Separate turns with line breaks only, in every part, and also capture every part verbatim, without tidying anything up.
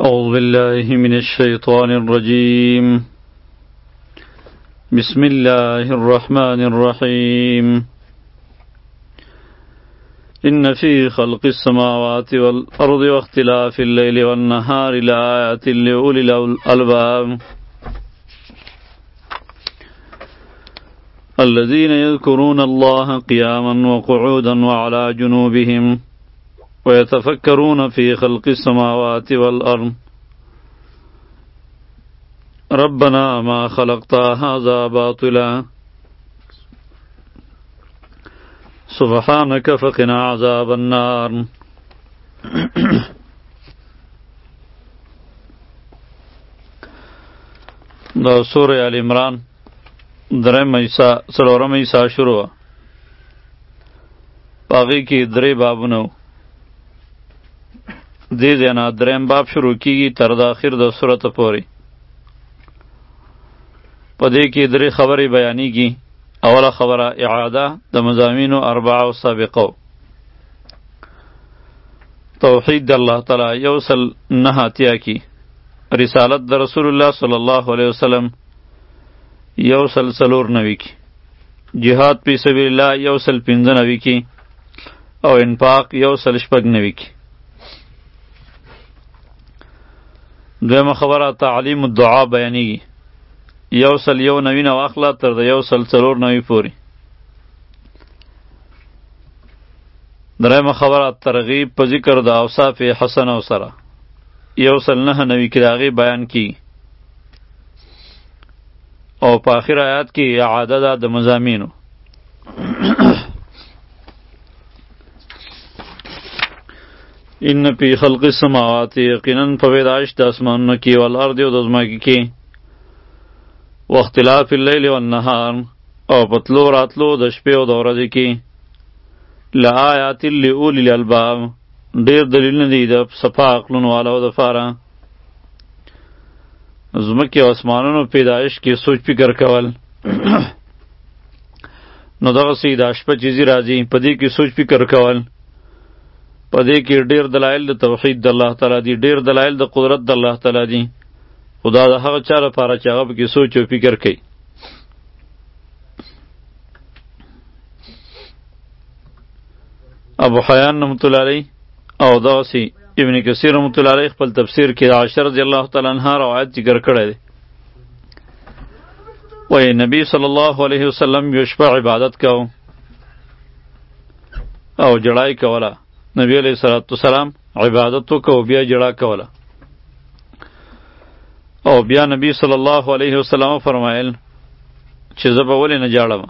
أعوذ بالله من الشيطان الرجيم بسم الله الرحمن الرحيم إن في خلق السماوات والأرض واختلاف الليل والنهار لآيات لأولي الألباب الذين يذكرون الله قياما وقعودا وعلى جنوبهم ويتفكرون في خلق السماوات والأرض ربنا ما خلقت هذا باطلا سبحانك فقنا عذاب النار. دا سورة آل عمران درم ایسا سلورم ایسا شروع باقی کی دری بابونو دی دینا درم باب شروع کیگی تر دا آخر دا سورت پوری پا دی کی دری خبری بیانی کی اولا خبر اعاده د مضامینو اربعه و سابقو توحید د الله تعالی یوصل نهاتیا کی رسالت د رسول الله صلی الله علیه وسلم یوصل سلور نوی کی جهاد پی سبیل الله یوصل پنځه نوی کی او انفاق یوصل شپږ نوی کی دویمه خبره تعلیم الدعا بیانیږي یوصل یو نوی نو اخلا تر د یوصل څلور نوی پوری. درېمه خبره ترغیب په ذکر د اوصاف حسنه سره یوصل نه نوی کې د هغې بیان کی او په آخر آیات کې اعاده ده د مضامینو. ان فی خلق السماوات یقینا په پیدایش د اسمانونو کې والارض او د ځمکې کې واختلاف اللیل والنهار او پتلو راتلو د شپې او د ورځې کې لآیات لأولی الالباب ډېر دلیلونه دي د صفا عقلونو والو دپاره. ځمکې او اسمانونو پیدایش کې سوچ فکر کول نو دغسې دا شپه چې ځي راځي په دې کې سوچ فکر کول په دې کې ډېر دلایل د توحید د الله تعالی دي ډېر دلایل د قدرت د الله تعالی دي خدا د هغه چا لپاره چې هغه پکې سوچ او فکر کوي. ابو حیان رحمت الله علیه او دغسې ابن کثیر رحمت الله علیه خپل تفسیر کې د عائشه رضی الله تعالی عنها روایت ذکر کړی دی. وایي نبی صلی الله علیه وسلم یو شپه عبادت کو او جړای کوله. نبی علیه الصلاة والسلام عبادت وکړو بیا جړا کوله او بیا نبی صلی الله علیه وسلم فرمایل چې زه به ولې نه جاړم.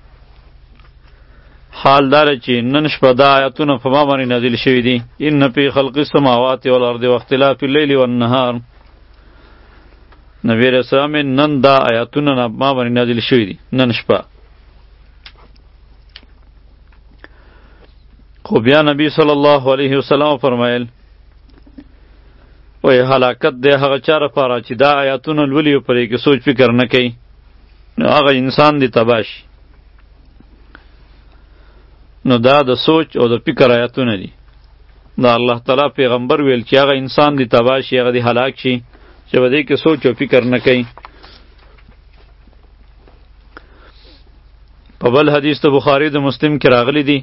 حال داره چې نن شپه دا آیاتونه په ما باندې نازل شوي دي. ان فی خلق السماوات والارض واختلاف اللیل والنهار. نبی علیه السلام نن دا آیاتونه ما باندې نازل شوي دي نن شپه. خو بیا نبی صلی الله علیه وسلم فرمایل وی هلاکت دی هغه چا لپاره چې دا آیاتونه لولي او پرې کې سوچ فکر نه کوي نو هغه انسان دی تباه شي. نو دا د سوچ او د فکر آیاتونه دي. دا الله تعالی پیغمبر ویل چې هغه انسان دی تباه شي هغه دی هلاک شي چې په دې کې سوچ او فکر نه کوي. په بل حدیث د بخاری د مسلم کې راغلی دی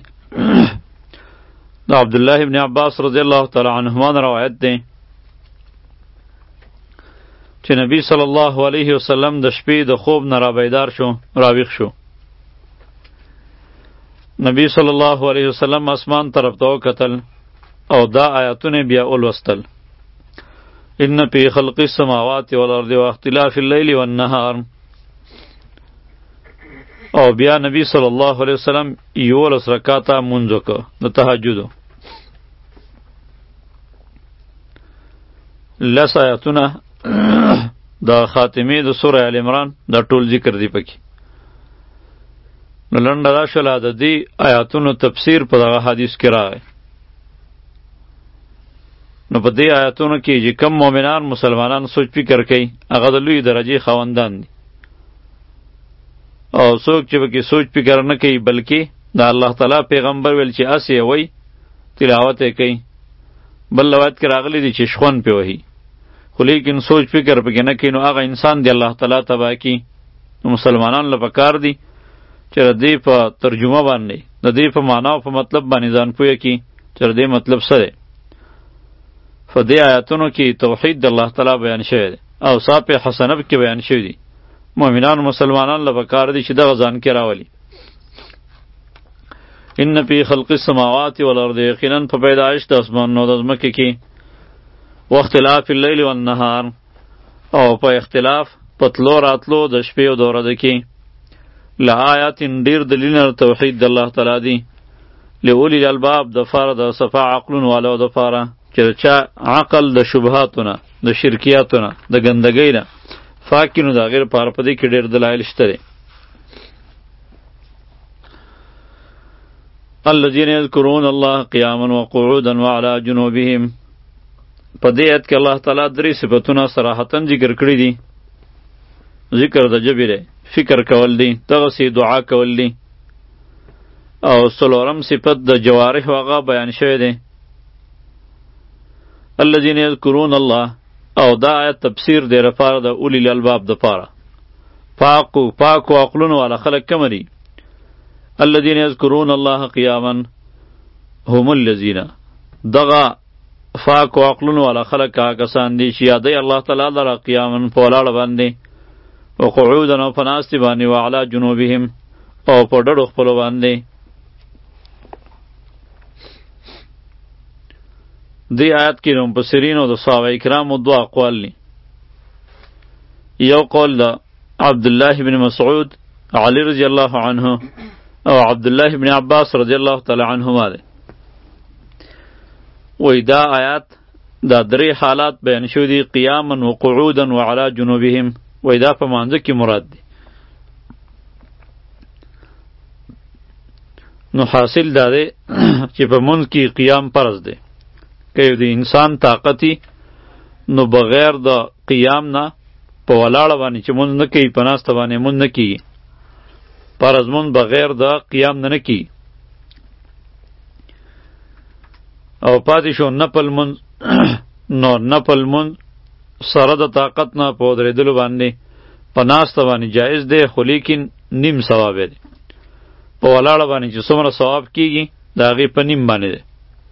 دا عبدالله ابن عباس رضی الله تعالی عنهما روایت دی چې نبی صلی الله علیه وسلم د شپې د خوب نه رابیدار شو راویښ شو. نبی صلی الله علیه وسلم اسمان طرف ته وکتل او دا آیاتونه بیا ولوستل. ان فی خلق السماوات والارض واختلاف اللیل والنهار. او بیا نبی صلی الله علیه وسلم یولس رکعاته مونځ وکړ د تهجدو. لس آیاتونه دا خاتمه د سوره ال عمران دا ټول ذکر دی پکې. نو لنډه دا شوله د دې آیاتونو تفسیر په دغه حدیث کې راغی. نو په دې آیاتونو کې چې کم مؤمنان مسلمانان سوچ فکر کوي هغه د لوی درجې خاوندان دي او څوک چې پکې سوچ فکر نه کوي بلکې د الله تعالی پیغمبر ویل چې اسې وی تلاوت یې کوي. بل روایت کې راغلی دی چې شخون پې وهي خو لیکن سوچ فکر پکې نه کوي نو هغه انسان دی الله تعالی تباه کي. نو مسلمانانو له پکار دي چې د دې په ترجمه باندې د دې په معنا او په مطلب باندې ځان پوهه کړي چې د دې مطلب څه دی. په دې آیاتونو کې توحید د الله تعالی بیان شوی دی، اوصاف حسنه کې بیان شوي دي. مؤمنانو مسلمانانو له پکار دي چې دغه ځان کې راولي. ان فی خلق السماوات والارض، یقینا په پیدایش د اسمانونو او د ځمکې کې، واختلاف اللیل والنهار، او په اختلاف په تلو راتلو د شپې او د ورځې کې، لآیات ډېر دلیلونه توحید د الله تعالی دي، لأولی الالباب د فاره د صفا عقلون والو د فاره چې چا عقل د شبهاتو نه د شرکیاتو نه د ګندګۍ نه پاک نو د هغې لپاره په دې کې ډېر دلایل شته دی. الذین یذکرون الله قیاما وقعودا وعلى جنوبهم، په دې آیت کې الله تعالی درې صفتونه صراحتاً ذکر کړي دي. ذکر د ژبې دی، فکر کول دی، دغسې دعا کول دی، او څلورم صفت د جوارح هغه بیان شوی دی. الذین یذکرون الله، او دا آیت تفسیر دی لپاره د اولی الالباب دپاره. پاکو پاکو عقلونو والا خلک کوم دي؟ الذین یذکرون الله قیاما هم الذین، دغه پاکو عقلونو والا خلک هغه کسان دي چې یادوي الله تعالی لره قیاما په ولاړه باندې، وقعودا او په ناستې باندې، وعلی جنوبهم او په ډډو خپلو باندې. دی آیت کې د مفسرینو د صحابه کرامو دوه اقوال دي. یو قول د عبدالله بن مسعود علی رضی الله عنه او عبدالله بن عباس رضی الله تعالی عنهما دی. وی دا آیات دا درې حالات بیان شوي دي، قیاما وقعودا وعلی جنوبهم، وی دا په مانځه کې مراد دی. نو حاصل دا دی چې په منځ کې قیام فرض دی. که یو د انسان طاقتي نو بغیر د قیام نه په ولاړه باندې چې مونځ نه کوي، په ناسته باندې مونځ نه کیږي. فرض مونځ بغیر د قیام نه نه کیږي. او پاتې شو نفل مونځ، نو نفل مونځ سره د طاقت نه په ودرېدلو باندې په ناسته باندې جایز دی، خو لیکن نیم ثواب دی. په ولاړه باندې چې څومره ثواب کیږي د هغې په نیم باندې دی.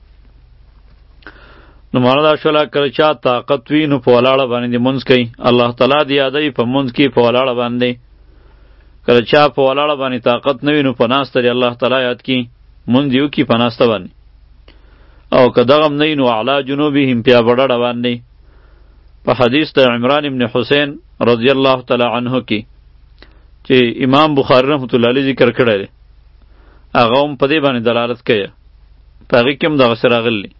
نو معنا دا شوله کله چا طاقت وي نو په ولاړه باندې دې مونځ کوي، الله تعالی دې یادوي په مونځ کې په ولاړه باندې. کله چا په ولاړه باندې طاقت نه وي نو په ناسته دې الله تعالی یاد کړي، مونځ دې وکړي په ناسته باندې. او که دغه هم نه وي نو اعلی جنوبهم بیا په ډډه باندې. په حدیث د عمران بن حسین رضی الله تعالی عنه کې چې امام بخاری رحمة الله علیه ذکر کړی دی، هغه هم په دې باندې دلالت کوي، په هغې کې هم دغسې راغلی.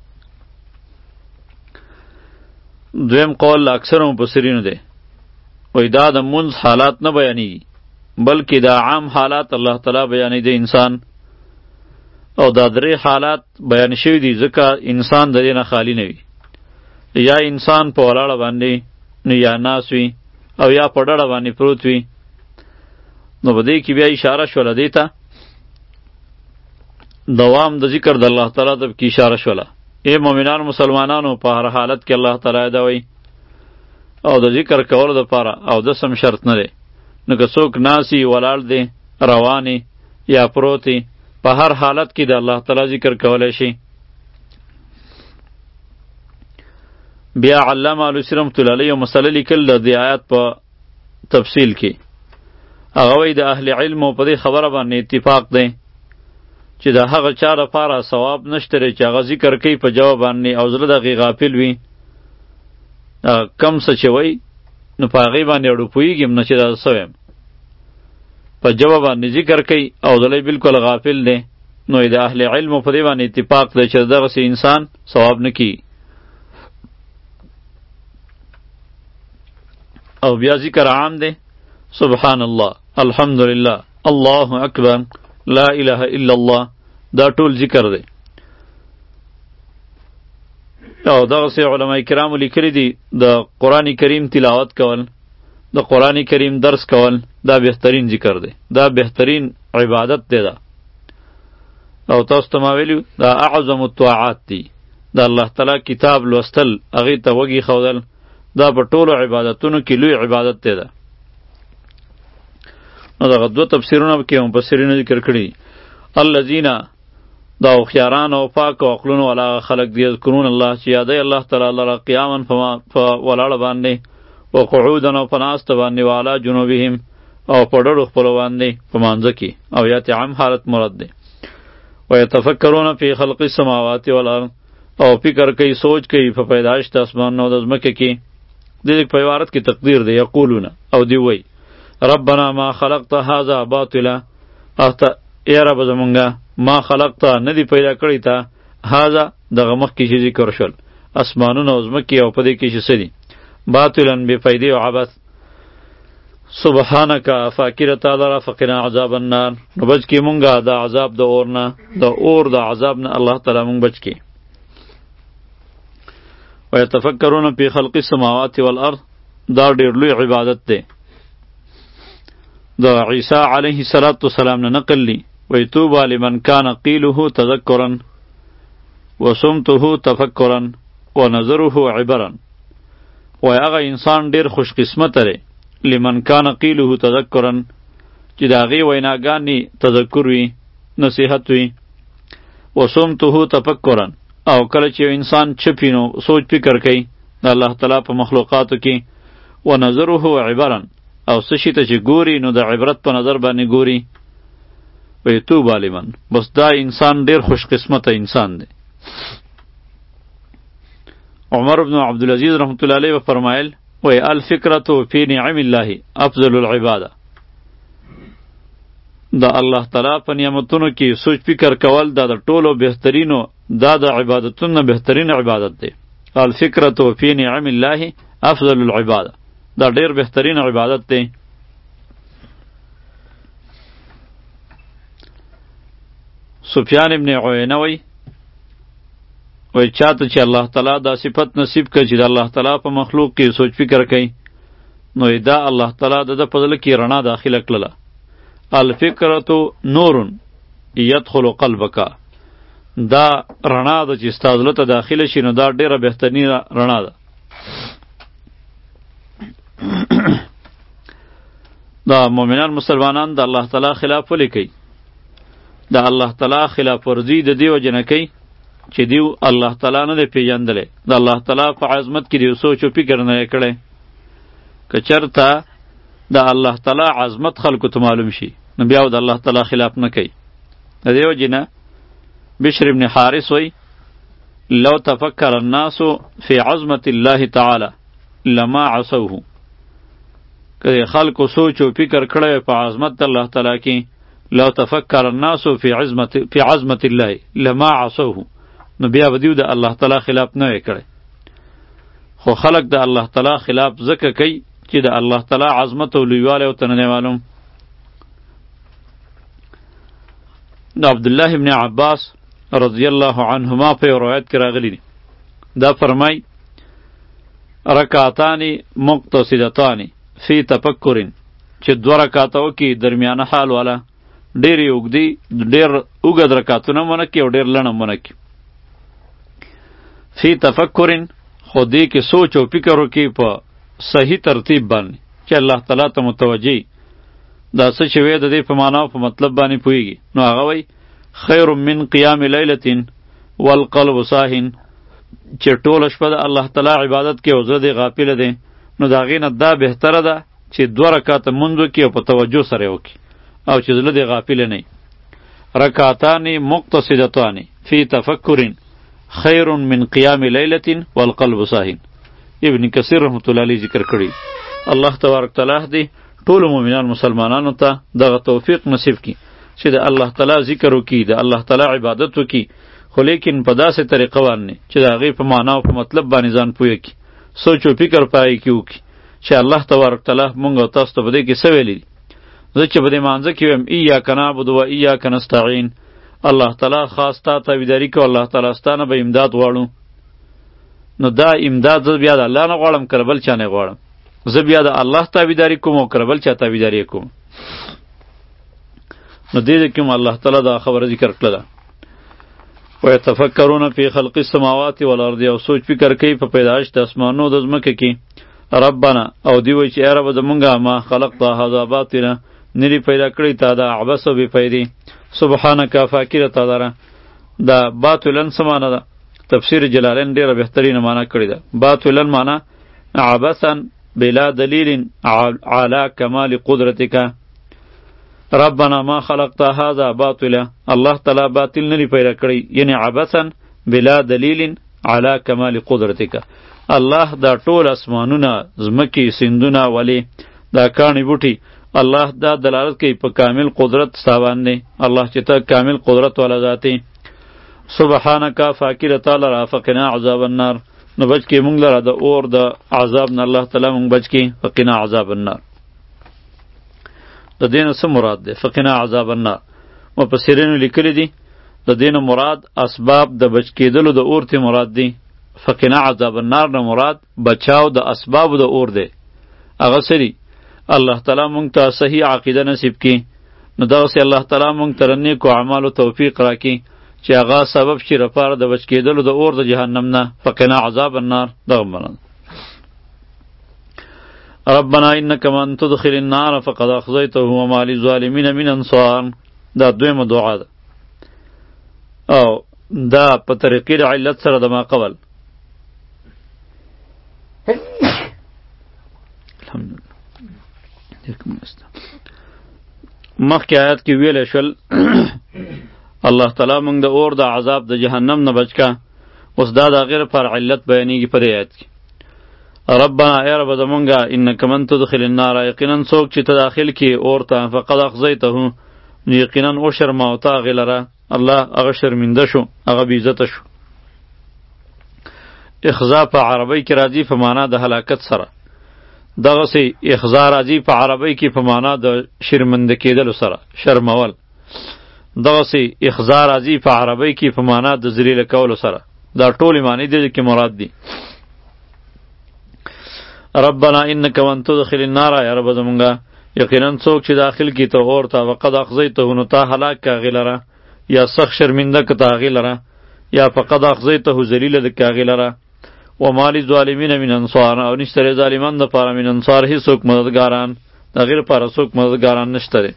دویم قول اکثر مفسرینو دی، وی دا د منځ حالات نه بیانیږي بلکې دا عام حالات الله تعالی بیانوي د انسان، او دا درې حالات بیان شوي دي ځکه انسان د دې نه خالی نه وي. یا انسان په ولاړه باندې نو یا ناس وي او یا په ډډه باندې پروت وي. نو په دې کې بیا اشاره شوله دې ته دوام د ذکر د الله تعالی ته کې اشاره شوله. ای مومنانو مسلمانانو په هر حالت کې الله تعالی یادوئ او د ذکر کولو دپاره او د سم شرط نه دی. نو که څوک ناسی ولاړ دی روانې یا پروتې، په هر حالت کې د الله تعالی ذکر کولی شي. بیا علامه علوسی رحمة الله علیه یو مسله لیکل د دې آیات په تفصیل کې. هغه وایي د اهل علمو په دې خبره باندې اتفاق دی چې د هغه چا لپاره ثواب نشته چې هغه ذکر کوي په جواب باندې او زړه د هغې غافل وي، کم څه چې وایي نو په هغې باندې اړو پوهېږي نه چې دا څه وایم، په جواب باندې ذکر کوي او زړه بلکل غافل دی. نو د اهل علمو په دې باندې اتفاق دی چې دغسې انسان ثواب نه کیږي. او بیا ذکر عام دی، سبحان الله، الحمدلله، الله اکبر، لا اله الا الله، دا ټول ذکر دی. او دغسې علماء کرامو لیکلی دي د قرآن کریم تلاوت کول، د قرآن کریم درس کول، دا بهترین ذکر دی، دا بهترین عبادت دی. دا او تاسو ته ما ویلي دا اعظم الطاعات دی. د الله تعالی کتاب لوستل، هغې ته وږي ښودل، دا په ټولو عبادتونو کې لوی عبادت دی ده. نو دغه دوه تفسیرونه کې مفسرینو ذکر کړي. الذین دا هوښیاران او پاک او عقلونو والا خلق دي یذکرون الله چې یادوي الله تعالی لره قیاما په ولاړه باندې و قعودا او په ناسته باندې و علی جنوبهم او په ډډو خپلو باندې په مانځه کې او یاتې عام حالت مراد دی. و یتفکرون فی خلق السماوات والارض او فکر کوي سوچ کوي په پیدایش د اسمانونو او د ځمکې کې. د دې په عبارت کې تقدیر دی یقولون او دی وی ربنا ما خلقت هذا باطلا اخته ای رب زمونږه ما خلقت ندی پیدا کړی تا هذا دغه مخکې چې ذکر شول اسمانونه او ځمکې او په دې کې چې څه دي باطلا بې فایدې او عبث سبحانک فاکره تعالی را فقنا عذاب النار نو بچ کې مونږه د عذاب د اور نه د اور د عذاب نه الله تعالی مونږ بچ کې. ويتفکرون فی خلق السماوات والارض دا ډېر لوی عبادت دی. د عیسی علیه السلام نه نقل لی وی طوبى لمن کان قیله تذکرا وصمته تفکرا ونظره عبرا. وی هغه انسان ډېر خوش قسمته دی لمن کان قیله تذکرا چې د هغې ویناګانې تذکر وي نصیحت وي وصمته تفکرا او کله چې انسان چپی نو سوچ فکر کوي د الله تعالی په مخلوقاتو کې ونظره عبرا او څه شي ته چې ګوري نو د عبرت په نظر باندې ګوري. وی طوبى لمن بس دا انسان ډیر خوش قسمته انسان دی. عمر بن عبدالعزیز رحمت الله علیه فرمایل وی الفکرة فی نعم الله افضل العباده. دا الله تعالی په نعمتونو کې سوچ فکر کول دا د ټولو بهترینو دا د عبادتونو بهترین عبادت دی. الفکرة فی نعم الله افضل العباده دا ډیر بهترین عبادت دی. سفیان ابن عیینه وی وی چاته چې الله تعالی دا صفت نصیب کړي چې د الله تعالی په مخلوق کې سوچ فکر کوي نو دا الله تعالی د په زړه کې رڼا داخله کړله. الفکرة نور يدخل قلبک دا رڼا ده چې ستا زړه ته داخله شي نو دا ډیره بهترینه رڼا ده. دا مؤمنان مسلمانان د الله تعالی خلاف ولې کوي؟ د الله تعالی خلاف ورزي د دې وجه نه کوي چې دیو الله تعالی نه دی پیژندلی د الله تعالی په عظمت کې دیو سوچ او فکر نه یې کړی. که چېرته د الله تعالی عظمت خلکو ته معلوم شي نو بیا د الله تعالی خلاف نه کوي. د دې وجې نه بشر ابن حارث وی لو تفکر الناس فی عظمت الله تعالی لما عصوه. که خلکو سوچ او فکر کړی په عظمت الله تعالی کې لو تفکر الناس فی عظمت فی عظمت الله لما عصوه نو بیا به دیو د الله تعالی خلاف نه وی کړی. خو خلق د الله تعالی خلاف ځکه کوي چې د الله تعالی عظمت او لویوالی ورته نه معلوم. د عبدالله ابن عباس رضی الله عنهما په یو روایت کې راغلی دی دا فرمای رکعتان مقتصدتان فی تفکر چې دوه رکعاته وکړي درمیانه حال والا ډېرې اوږدې ډېر اوږد رکعتونه مونه کړي او ډېر لنډ مونه کړي. فی تفکر خو دې کې سوچ او فکر وکړي په صحیح ترتیب باندې چې الله تعالی ته متوجه دا څه چې وی د دې په معنا او په مطلب باندې پوهیږي نو هغه وی خیر من قیام لیلة والقلب صاحن چې ټوله شپه د الله تعالی عبادت کې او زړه دې غافل دی نو د هغې نه دا بهتره ده چې دوه رکعاته لمونځ وکړي او په توجه سره یې وکړي او چې زړه دې غافل نه وي. رکعتان مقتصدتان فی تفکر خیر من قیام لیلة والقلب صاحن. ابن کثیر رحمت الله علیه ذکر کړي. الله تبارک تعالی دې ټولو مؤمنان مسلمانانو ته دغه توفیق نصیب کړي چې د الله تعالی ذکر وکړي د الله تعالی عبادت وکړي خو لیکن په داسې طریقه باندې چې د هغې په معنا او په مطلب باندې ځان پوه کړي سوچ او فکر په هغې کې وکړي چې الله تبارک تعالی مونږ او تاسو ته په دې کې څه ویلي دي. زه چې په دې مانځه کې ویم ایاک نعبد و ایاک نستعین الله تعالی خاص تا تابعداري کوو الله تعالی ستا نه به امداد غواړو نو دا امداد زه بیا د الله نه غواړم که بل چا نه غواړم زه بیا د الله تابعداري کوم او که بل چا تابعداري کوم. نو دې کې هم الله تعالی دا خبره ذکر کړله. ويتفکرون فی خلق السماوات والارض او سوچ فکر کوي په پیدایش د اسمانونو د ځمکې کې ربنا او دی وایي چې ای رب زمونږه ما خلقت هذا باطلا نری پیدا کړی تا دا عبس و بی فیدی سبحانک فاکر تا دره دا باطلا سمانه ده تفسیر جلالین ډیره بهترینه معنی کړی ده باطلا معنی عبثا بلا دلیل علی کمال قدرتک ربنا ما خلقت هذا باطلا الله تعالی باطل نری پیدا کړی یعنی عبثا بلا دلیل علی کمال قدرتک الله دا ټول اسمانونه زمکی سیندونه ولی دا کانی بوټي الله دا دلالت کوي په کامل قدرت ستاوان نه الله چې ته کامل قدرت والا ذاتی سبحانك فاکر تعالی را فقنا عذاب النار نو بچ کی مونږ لره د اور د عذاب نه الله تعالی مونږ بچ کی فقنا عذاب النار د دین څه مراد ده فقنا عذاب النار مفسرین لیکلی دي د دین مراد اسباب د بچ کېدلو د اور ته مراد دي فقنا عذاب النار نه مراد بچاو د اسباب د اور ده هغه سری الله تعالی مونږ ته صحیح عقیده نصیب کی نو دغه سي الله تعالی مونږ ته نیکو اعمالو توفیق راکړي چې هغه سبب شي لپاره د بچ کېدلو د اور د جهنم نه فقنا عذاب النار دغه معنا ربنا انك من تدخل النار فقد اخزيته وما للظالمين من انصار دا دویمه دعا ده او دا په طریقې د علت سره د ما قبل مخکې آیات کې ویلی شول الله تعالی موږ د اور د عذاب د جهنم نه بچ کا اوس دا د هغې لپاره علت بیانېږي په دې آیت کې ربنا ای رب زمونږه انک من تدخل النار یقینا څوک چې ته داخل کړي اور ته فقد اخزیته نو یقینا وشرموته هغې لره الله هغه شرمنده شو هغه بېعزته شو اخزا په عربی کې راځي په معنا د هلاکت سره دغسې اخزا راځي په عربی کې په معنا د شرمنده کېدلو سره شرمول دغسې اخزا راځي په عربی کې په معنا د ذلیله کولو سره دا ټولې معنی دې کې مراد دي ربنا انک من تدخل النار یا رب زمونږه یقینا څوک چې داخل کی ته اور ته فقد اخزیته نو تا هلاک که هغې لره یا سخت شرمنده که ته هغې لره یا فقد اخزیته ذلیله ده که هغې لره وما للظالمین من انصار او نشته دی ظالمان دپاره من انصار هېڅوک مددګاران د هغې لپاره څوک مددګاران نشته دی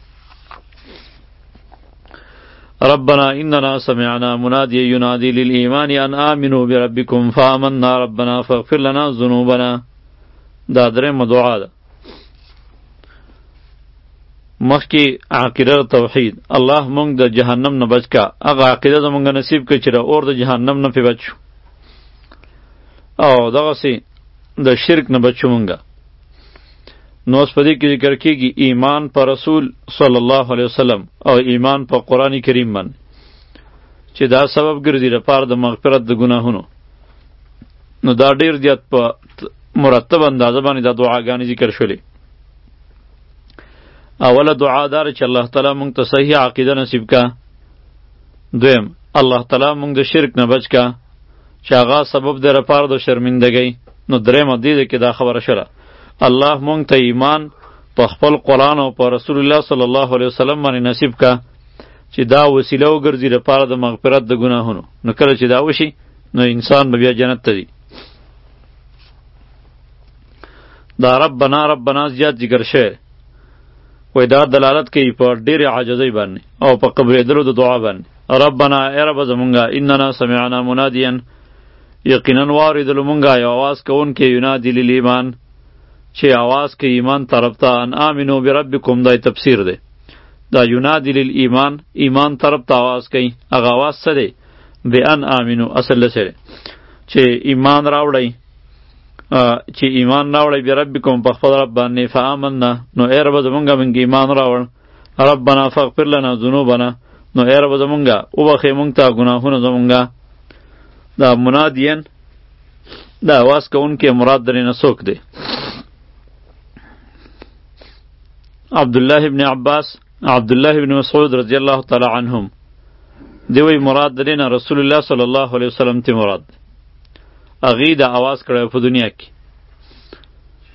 ربنا اننا سمعنا منادیا ینادی للایمان ان آمنوا بربکم فآمنا ربنا فاغفر لنا ذنوبنا دا درېمه دعا ده مخکې عقیده توحید الله مونږ د جهنم نه بچ کا هغه عقیده زمونږ نصیب کړي چې د اور د جهنم نه پې بچ شو او دغسې د شرک نه بچو مونږه نو اوس په دې کې ذکر کېږي ایمان په رسول صلی الله علیه وسلم او ایمان په قرآن کریم باندې چې دا سبب ګرځي لپاره د مغفرت د ګناهونو نو دا ډېر زیات په مرتب اندازه باندې دا دعاګانې ذکر شولې اوله دعا داره چې الله تعالی مونږ ته صحیح عقیده نصیب کا دویم الله تعالی مونږ د شرک نه بچ کا چې هغه سبب دی لپاره د شرمندګۍ نو درېیمه دې ده کې دا خبره شوله الله مونږ ته ایمان په خپل قرآن او په رسول الله صلی الله علیه وسلم باندې نصیب کا چې دا وسیله وګرځي لپاره د مغفرت د ګناهونو نو کله چې دا وشي نو انسان به بیا جنت ته ځي دا ربنا ربنا زیات ذکر شوی وای دا دلالت کوي په ډېرې عاجزۍ باندې او په قبلېدلو د دعا باندې ربنا ای رب زمونږه اننا سمعنا منادیا یقینا واورېدلو مونږه یو اواز کوونکی ینادي للایمان چې اواز کوي ایمان طرف ته ان آمنو بربکم دا تفسیر دی دا ینادي للایمان ایمان طرف ته اواز کوي هغه اواز څه دی بان آمنو اصل سره چې ایمان راوړئ چې ایمان راوړی بربکم په خپل رب باندې فآمنا نو ای رب زمونږه موږ ایمان راوړ ربنا فاغفر لنا ذنوبنا نو ای رب زمونږه وبخښئ موږ ته ګناهونه زمونږه دا منادین دا اواز کوونکی مراد درې نه څوک دی عبدالله ابن عباس عبدالله ابن مسعود رضی الله تعالی عنهم دی وی مراد درې نه رسول الله صلی الله علیه وسلم تی مراد اغی دا آواز کړی په دنیا کې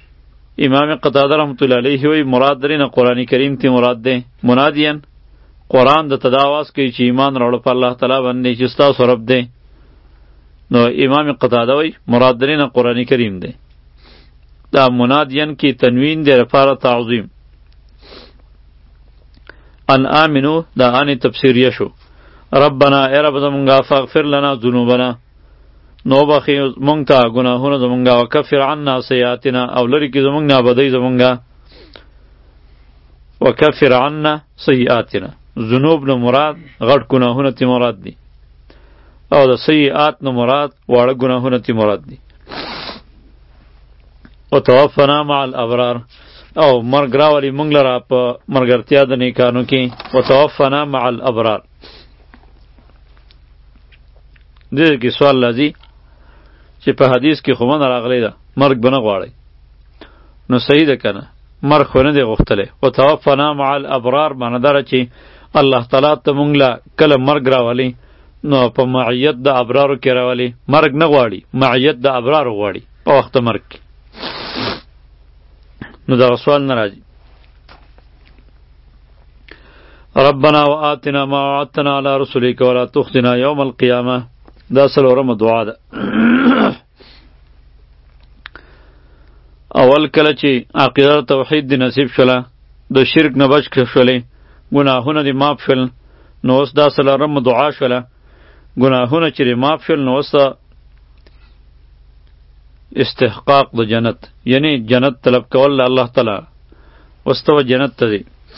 امام قتاده رحمت الله علیه وی مراد درې نه قرآن کریم تی مراد دی منادین قرآن د تداواز کوي چې ایمان راوړ په الله تعالی باندې چې ستاسو رب دی. نو امام قتاده وی مراد درینه قرآن کریم دی. دا منادین کی تنوین دی لپاره تعظیم. ان آمنو دا آنی تفسیریه شو. ربنا ای رب زمونږه فاغفر لنا ذنوبنا، نو بخی مونږ ته ګناهونه زمونږه، وکفر عنا سیئاتنا، او لرې کړي زمونږ نه بدۍ زمونږه. وکفر عنا سیئاتنا، ذنوب نه مراد غټ ګناهونه تی مراد دي، او د سیئات نه مراد واړه ګناهونه تی مراد دي. وتوفنا مع الابرار، او مرګ راولي مونږ لره په مرګرتیا د نیکانو کې. وتوفنا مع الابرار. دې کې سوال لازم چې په حدیث کې خو من راغلی ده مرګ به نه غواړئ، نو صحیح ده که نه؟ مرګ خو نه دی غوښتلی. وتوفنا مع الابرار معنی داره چې الله تعالی ته مونږ له کله مرګ راولي نو په معیت د ابرارو کې راولي. مرګ نه غواړي، معیت د ابرارو غواړي په وخت مرګ کې. نو دا سوال نه راځي. ربنا وآتنا ما وعدتنا على رسلك ولا تخزنا يوم القيامة. دا څلورمه دعا ده. اول کله چې عقیده توحید دی نصیب شوله، د شرک نه بچ شولې، ګناهونه دې معاف شول، نو اوس دا څلورمه دعا شوله. ګناهونه چې دې معاف شول نو اوس استحقاق د جنت، یعنی جنت طلب کول الله تعالی، اوس ته جنت ته دی.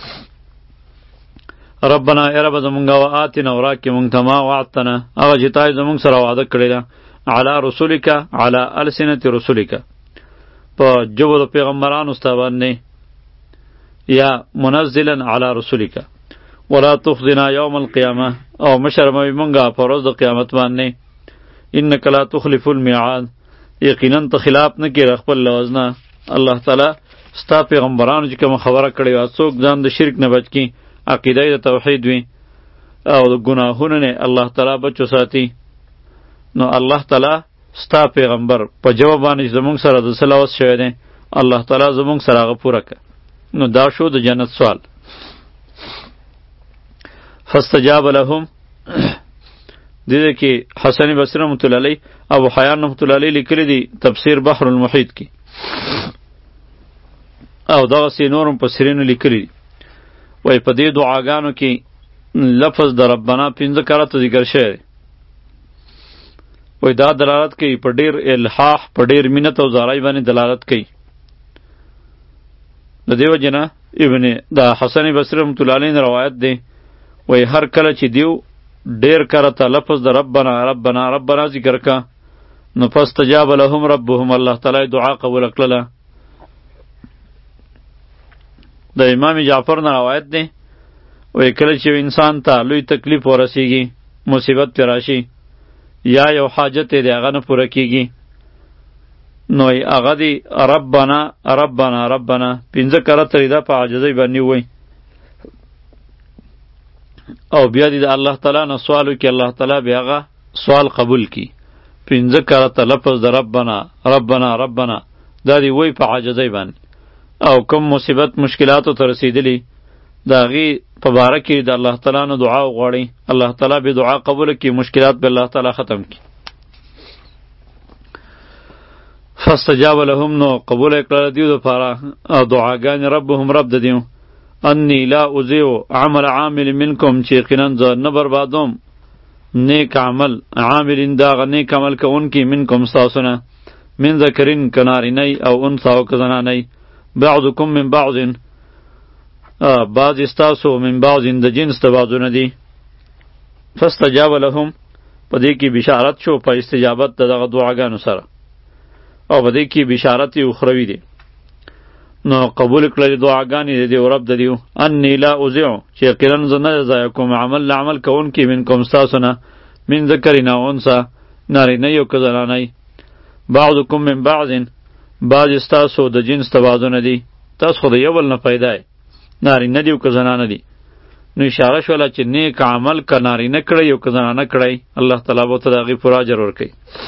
ربنا ای رب زمونږه وآتنا وراکې مونږ ته ما وعدتنا، هغه چې تای زمونږ سره وعده کړې ده، علی رسولک، علی السنة رسولک، په ژبو د پیغمبرانو ستا باندې، یا منزلا علی رسولک. ولا تخزنا یوم القیامه، او مشرموي مونږه په ورځ د قیامت باندې. انک لا تخلف الميعاد، یقینا ته خلاف نه کړې خپل لوز نه. الله تعالی ستا پیغمبرانو چې کوم خبره کړې وه، څوک ځان د شرک نه بچ کړي، عقیده د توحید وي، او د ګناهونو نه الله تعالی بچو ساتي، نو الله تعالی ستا پیغمبر په جواب باندې زمونږ سره د څه لوس شوی دی، الله تعالی زمونږ سره هغه پوره کړه. نو دا شو د جنت سوال. فاستجاب لهم، دې کې حسن بصری رحمۃ اللہ علیہ، ابو حیان رحمۃ اللہ علیہ لیکلی دی تفسیر بحر المحیط کې، او دغه سي نور مفسرینو لیکلی دی. وای په دې دعاګانو کې لفظ د ربنا پنځه کرته ذکر شوی دی. وای دا دلالت کوي په ډیر الحاح، په ډیر مینت او زارای باندې دلالت کوي. د دیو جنا ابن دا حسن بصری رحمۃ اللہ علیہ روایت دی، وای هر کله چې دیو ډیر کرته لفظ د ربنا ربنا ربنا ذکر کا، نو فاستجاب لهم ربهم، الله تعالی دعا قبول کړله. د امام جعفر نه روایت دی، وای کله چې انسان ته لوی تکلیف ورسیږي، مصیبت پې راشي، یا یو حاجت دی هغه نه پوره کیږي، نو هغه دی ربنا ربنا ربنا پنځه کرته دا په عاجزۍ باندې وای، او بیا دی د الله تعالی نه سوال وکړي، الله تعالی بیا هغه سوال قبول کړي. پنځه کرته لفظ د ربنا ربنا ربنا دا دی وای په عاجزۍ باندې. او کوم مصیبت مشکلاتو ته رسیدلی، د هغې په باره کې د الله تعالی نه دعا وغواړئ، الله تعالی به دعا قبول کړي، مشکلات به الله تعالی ختم کړي. فاستجاب لهم، نو قبول یې کړله دیو دپاره دعاګانې ربهم رب د دیو. انی لا اضیع عمل عامل منکم، چې یقینا زه نه بربادوم نیک عمل عامل د هغه نیک عمل کوونکي منکم ستاسو نه، من ذکرین که نارینی او انثی او که زنانی، بعضکم من بعض، بعض استاسو من بعض د جنس د بعضونه دي. فاستجاب لهم، په دې کې بشارت شو په استجابت د دغه دعاګانو سره، او په دې کې بشارت اخروی دی. نو قبول کړل دعاګانې د دې رب د دیو. انی لا اضیع، چې یقینا زه نه ضایع کوم عمل له عمل کوونکي منکم ستاسو نه، من ذکرین او انثی، نارینی او که زنانی، بعضکم من بعض، بعض ستاسو د جنس د بعضونه دي، تاسو خو د یو بل نه پیدا یې، نارینه دي او که زنانه دي. نو اشاره شوله چې نیک عمل که نارینه کړی او که زنانه کړی، الله تعالی به ورته د هغې پوره اجر ورکوي.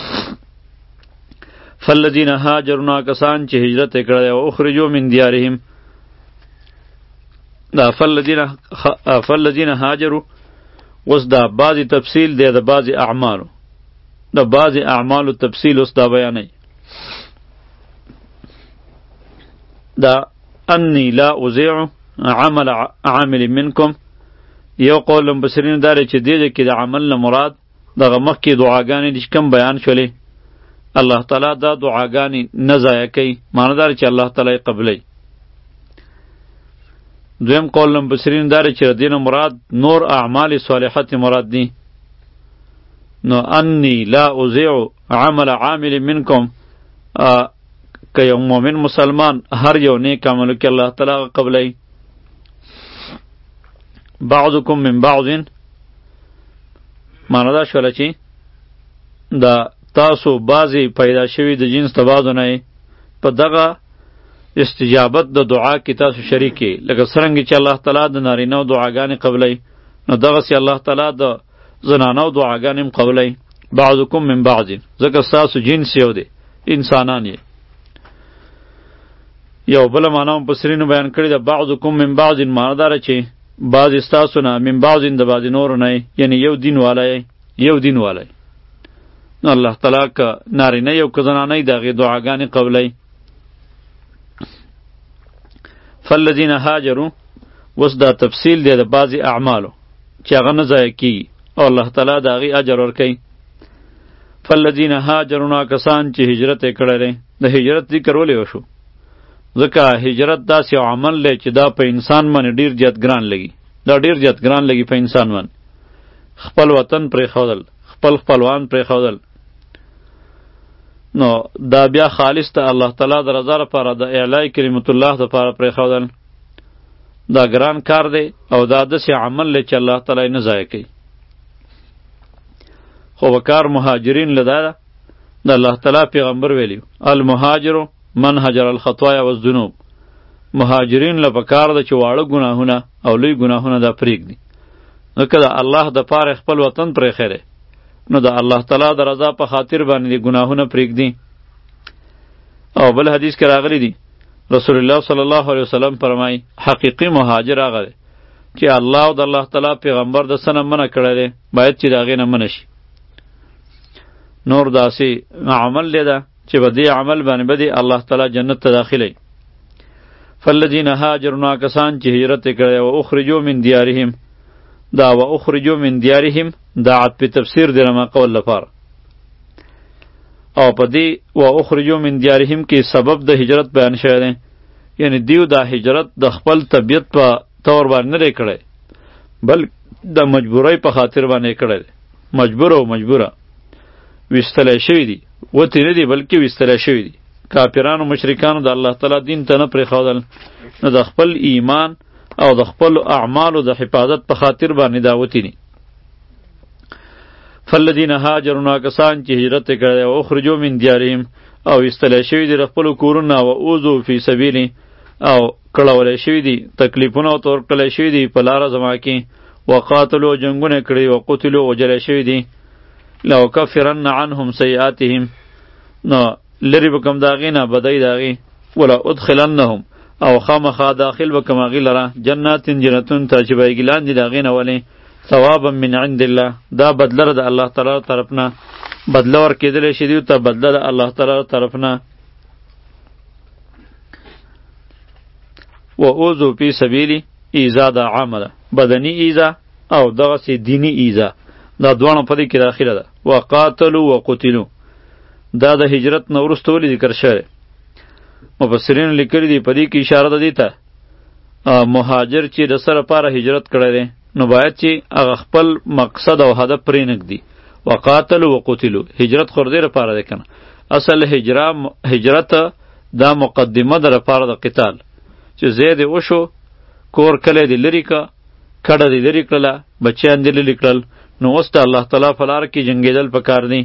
فالذین هاجروا، کسان چې هجرت یې کړی او اخرجوا من دیارهم، دا فالذین فالذین هاجروا اوس دا بعضی تفصیل دی د بعضی اعمالو د بعضی اعمالو تفصیل اوس دا بیانوي دا انی لا اضیع عمل عامل منکم یو قول مبصرین داره چې دې کې د عمل نه مراد دغه مخکې دعاګانې دي چې کوم بیان شولې الله تعالی دا دعاګانې نه ضایع کوي معنی داره چې الله تعالی قبلوي دویم قول مبصرین داره چې دې نه مراد نور اعمال صالحات مراد دي نو انی لا اضیع عمل عامل منکم که یو مؤمن مسلمان هر یو نیک عملو کې الله تعالی قبلوي بعضکم من بعض معنی دا شوله چې دا تاسو بعضی پیدا شوي د جنس د بعضو نه په دغه استجابت د دعا کې تاسو شریک یې لکه څرنګه چې الله تعالی د نارینهو دعاګانې قبلوي نو دغسې الله تعالی د زنانو دعاګانې هم قبلوي بعضکم من بعض ځکه ستاسو جنس یو دی انسانان یې یو بله معنا مفسرینو بیان کړې ده بعضکم من بعض معنا داره چې بعض ستاسو نه من بعض د بعض نورو نه یعنی یو دین والا یو دین والا نو الله تعالی که نارینه یو که زنانه د هغې دعاګانې قبلوي فالذین هاجروا اوس دا تفصیل دی د بعضې اعمالو چې هغه نه ضایع کېږي او الله تعالی د هغې اجر ورکوي فالذین هاجروا کسان چې هجرت یې کړی دی د هجرت ذکر ولې وشو ځکه هجرت داسې یو عمل دی چې دا په انسان باندې ډېر زیات ګران لګي دا ډېر زیات ګران لګي په انسان باندې خپل وطن پرېښودل خپل خپلوان پرېښودل نو دا بیا خالص ته الله تعالی د رضا لپاره د اعلای کلمت الله دپاره پرېښودل دا ګران کار دی او دا داسې عمل دی چې الله تعالی نه ضایع کوي خو به کار مهاجرین له دا ده د الله تعالی پیغمبر ویلي المهاجرو من هجر الخطایا والذنوب مهاجرین له پکار ده چې واړه ګناهونه او لوی ګناهونه دا پرېږدي ځکه د الله دپاره خپل وطن پرېښی دی نو د الله تعالی د رضا په خاطر باندې دی ګناهونه پرېږدي او بل حدیث کې راغلی دی رسول الله صلی الله علیه وسلم فرمایي حقیقي مهاجر هغه دی چې الله او د الله تعالی پیغمبر د څه نه منع کړی دی باید چې د هغې نه منع شي نور داسې عمل دی ده چې په دې عمل باندې به دی الله تعالی جنت ته داخلی فالذین هاجروا کسان چې هجرت یې کړی و اخرجوا من دیارهم دا و اخرجوا من دیارهم دا عطف تفسیر دی ما قول لپاره او په دې و اخرجوا من دیارهم کې سبب د هجرت بیان شوی دی یعنی دیو دا هجرت د خپل طبیعت په طور باندې نه دی کړی بل د مجبورۍ په خاطر باندې کړی دی مجبور او مجبوره ویستلی شوي دي وتی نه دي بلکې ویستلی شوي دي کافرانو مشرکانو د الله تعالی دین ته نه پرېښودل نو د خپل ایمان او د خپل اعمالو د حفاظت په خاطر باندې دا وتی ني فالذین هاجروا کسان چې هجرت یې کړی او اخرجوا من دیارهم او ایستلی شوي دي د خپلو کورونه او اوذوا فی سبیلي او کړولی شوي دي تکلیفونه ورته ورکړلی شوي دي په لاره زما کې وقاتلو جنګونه کړي وقتلو وجلی شوي دي لوکفرن عنهم سیئاتهم نو لرې به کم د هغې نه بدۍ د هغې ولا ادخلنهم او خامخا داخل به کم هغې لره جناتین جنتون ته چې به یې لاندې د هغې نه ولې ثوابا من عند الله دا بدله د الله تعالی طرف نه بدله ورکېدلی شي دیو ته بدله د الله تعالی طرف نه و اوذوا فی سبیلي ایذا دا عامه ده بدني ایذا او دغسې دینی ایذا دا دوانه په دې کې داخله ده وقاتلوا وقتلوا دا د هجرت نه وروسته ولې ذکر شوی مفسرین لیکلي دي په دې کې اشاره ده دې ته مهاجر چې د څه لپاره هجرت کړی دی نو باید چې هغه خپل مقصد او هدف پرې نږدي وقاتلوا وقتلوا هجرت خو دې لپاره دی که نه اصل هجرت دا مقدمه ده لپاره د قتال چې ځای دې وشو کور کلی دې لرې که کډه دې لرې کړله بچیان دې لرې کړل نو اوس د الله تعالی په لاره کې جنګېدل پکار دی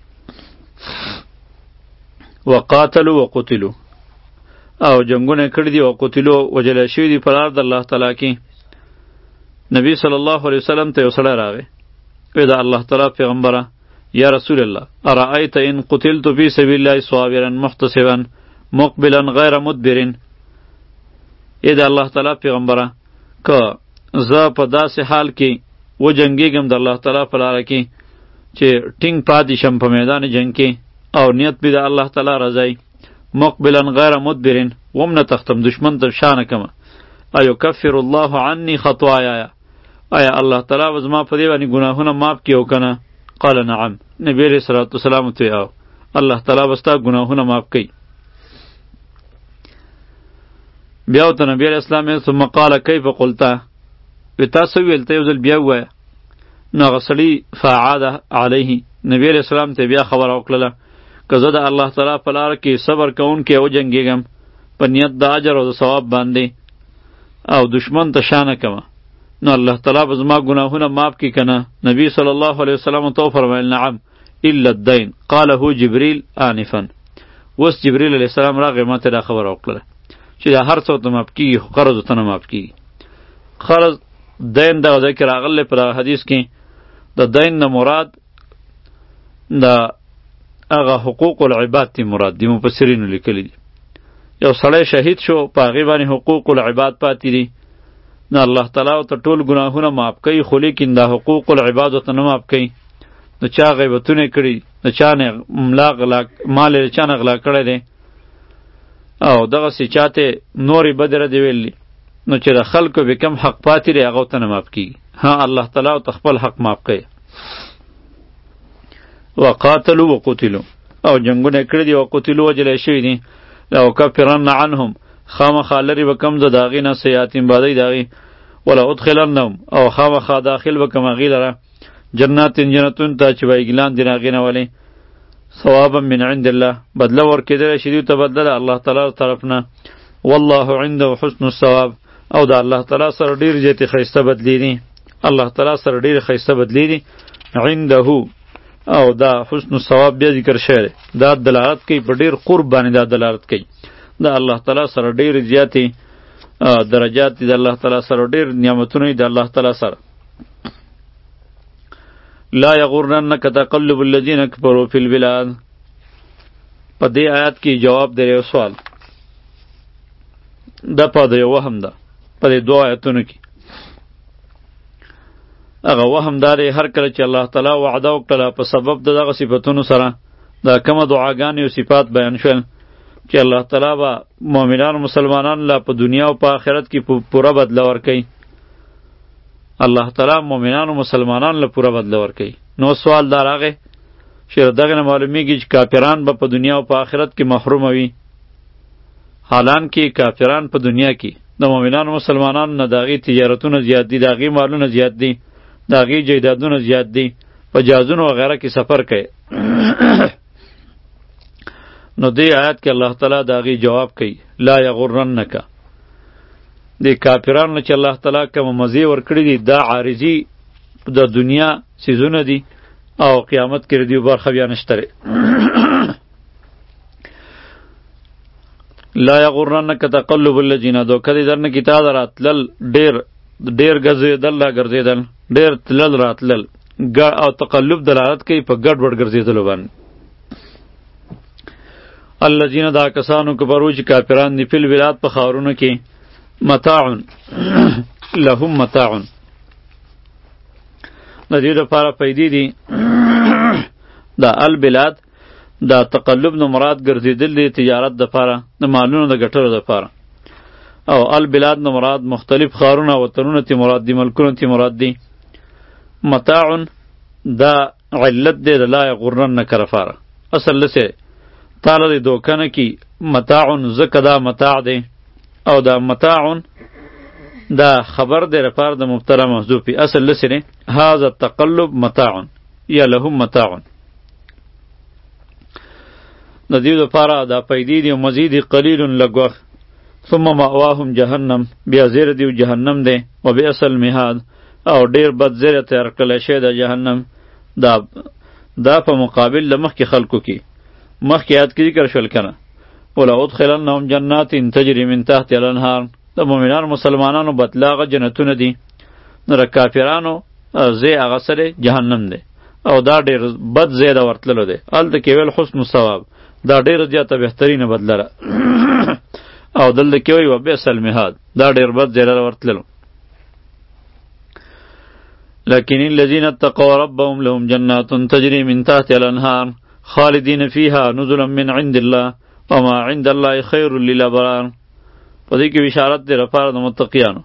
وقاتلوا وقتلوا او جنگونه کړي دي وقتلوا وجل شوي دي په لار د الله تعالی کې نبی صلی الله علیه وسلم ته یو سړی راغی وی دا الله تعالی پیغمبره یا رسول الله ارأیت ان قتلت فی سبیل الله صابرا محتسبا مقبلا غیر مدبر ای دا الله تعالی پیغمبره که زه په داسې حال کې وجنګېږم د الله تعالی په لاره کې چې ټینګ پاتې شم په میدان جنگ کې او نیت مې د الله تعالی رضای مقبلا غیر مدبرین وم نه تختم دشمن ته شانه کمه ایکفر الله عني خطایا آیا الله تعالی به زما په دې باندې ګناهونه معاف کړي او کنه قال نعم نبی علیہ الصلوۃ والسلام ته او الله تعالی به ستا ګناهونه معاف کړي بیا ته نبی علیہ السلام ثم قال کیف قلت و تاسو ویل ته یو ځل بیا وایه نو هغه سړي فعاد علیه نبی علیہ السلام ته بیا خبر وکړله که زه د الله تعالی په لاره کې صبر کوونکی وجنګېږم په نیت د اجر او د ثواب باندې او دشمن ته شانه کمه نو الله تعالی به زما ګناهونه معاف کړي که نه نبی صلی الله علیه وسلم ته وفرمیل نعم الا الدین قاله جبریل آنفا اوس جبریل علیه السلام راغی ما ته دا خبره وکړله چې دا هر څه ته معاف کېږي خو قرض ته نه معاف کېږي قرض دین دغه ځای کې راغلی په دغه حدیث کې د دین نه مراد د هغه حقوق العباد تی مراد دی مفسرینو لیکلی دي یو سړی شهید شو په هغې باندې حقوق العباد پاتې دي نو الله تعالی ورته ټول ګناهونه معاف کوي خو لیکن دا حقوق العباد ورته نه معاف کوي نو چا غیبتونه کړي نو چا نه ملا غلا مال یې چا نه غلا کړی دی او دغسې چاته نورې بدې ردې ویلي نو چې د خلکو به کم حق پاتې دی هغه ورته نه معاف کېږي ها الله تعالی ورته خپل حق معاف کوي وقاتلوا وقتلوا او جنگونه کړي دي وقتلوا وجلی شوي دي لأکفرن عنهم خامخا لرې به کم زه د هغې نه سیئاتین بادۍ د هغې ولا ادخلنهم او خامخا داخل به کم هغې لره جناتین جنتون ته چې به یې ګیلان دي هغې نه ولې ثوابا من عند الله بدله ورکېدلی شي دوی ته بدله د الله تعالی طرف نه والله عنده حسن الثواب او د الله تعالی سره ډېر زیاتې ښایسته بدلې دي الله تعالی سره ډېرې ښایسته بدلې دي عنده او دا حسن الثواب بیا ذکر شوی دی دا دلالت کوي په ډېر قرب باندې دا دلالت کوي د الله تعالی سره ډېرې زیاتې درجات دي د الله تعالی سره ډېر نعمتونه دي د الله تعالی سره لا یغرنک تقلب الذین کفروا فی البلاد په دې آیات کې جواب دی یو سوال دا په د یو وهم ده په دې دوه آیتونو کې هغه وهم دا دی هر کله چې الله تعالی وعده وکړله په سبب د دغه صفتونو سره دا کومه دعاګانې او صفات بیان شول چې الله تعالی به مؤمنانو مسلمانانو له په دنیا او په آخرت کې پوره بدله ورکوي الله تعالی مؤمنانو مسلمانانو له پوره بدله ورکوي نو سوال دا راغی چې دغه نه معلومیږي چې کافران به په دنیا او په آخرت کې محروم وي حالان کې کافران په دنیا کې د مؤمنانو مسلمانانو نه د هغې تجارتونه زیات دي د هغې مالونه زیات دي د هغې جیدادونه زیات دي په جهازونو وغیره کې سفر کوي نو دې آیات کې الله تعالی د هغې جواب کوي لا یغرنک د کافرانو نه چې الله تعالی کومه مزې ورکړي دي دا عارضي د دنیا څیزونه دي او قیامت کې د دې برخه بیا نشته لا یغرنک تقلب الذین دوکه دې درنه کې تا راتلل ډېر ډېر ګرځېدل را ګرځېدل ډېر تلل راتلل او تقلب دلالت کوي په ګډ وډ ګرځېدلو باندې الذین دا کسانو کفروا چې کافران دي فی البلاد په ښارونو کې متاع لهم متاع د دې لپاره پیدې دي دا البلاد دا تقلب نو مراد ګرځېدل دی تجارت دپاره د مالونو د ګټلو دپاره او البلاد نو مراد مختلف ښارونه وطنونه تی مراد دي ملکونه تی مراد دي متاع دا علت دی د لا یغرنک لپاره اصل لسه تاله دی دوکه نه کی متاع ځکه دا متاع دی او دا متاع دا خبر دی لپاره د مبتدا محذوفی اصل لسه دی هذا التقلب متاع یا لهم متاع د دې لپاره دا پیدې دی مزید قلیل لګوخ ثم مأواهم جهنم بیا زیر دیو جهنم دی و بئس المهاد او ډیر بد زیر تیار کړل شوی د جهنم دا دا په مقابل د مخکې خلکو کې مخکې یاد کې ذکر شول کنه ولا ادخلنهم جنات تجری من تحت الانهار د مؤمنانو مسلمانانو بتلاغه جنتونه دي نو د کافرانو زی هغه سره جهنم دی او دا ډیر بد زی دا ورتللو دی هلته کې ویل حسن ثواب دا ډیر زیاته بهترینه بدلره او دلته کې وی و بئس المهاد دا ډیر بد زی دا ورتللو لكن الذين اتقوا ربهم لهم جنات تجري من تحت الانهار خالدين فيها نزلا من عند الله وما عند الله خير للابرار. په دې کې بشارت دی لپاره د متقیانو.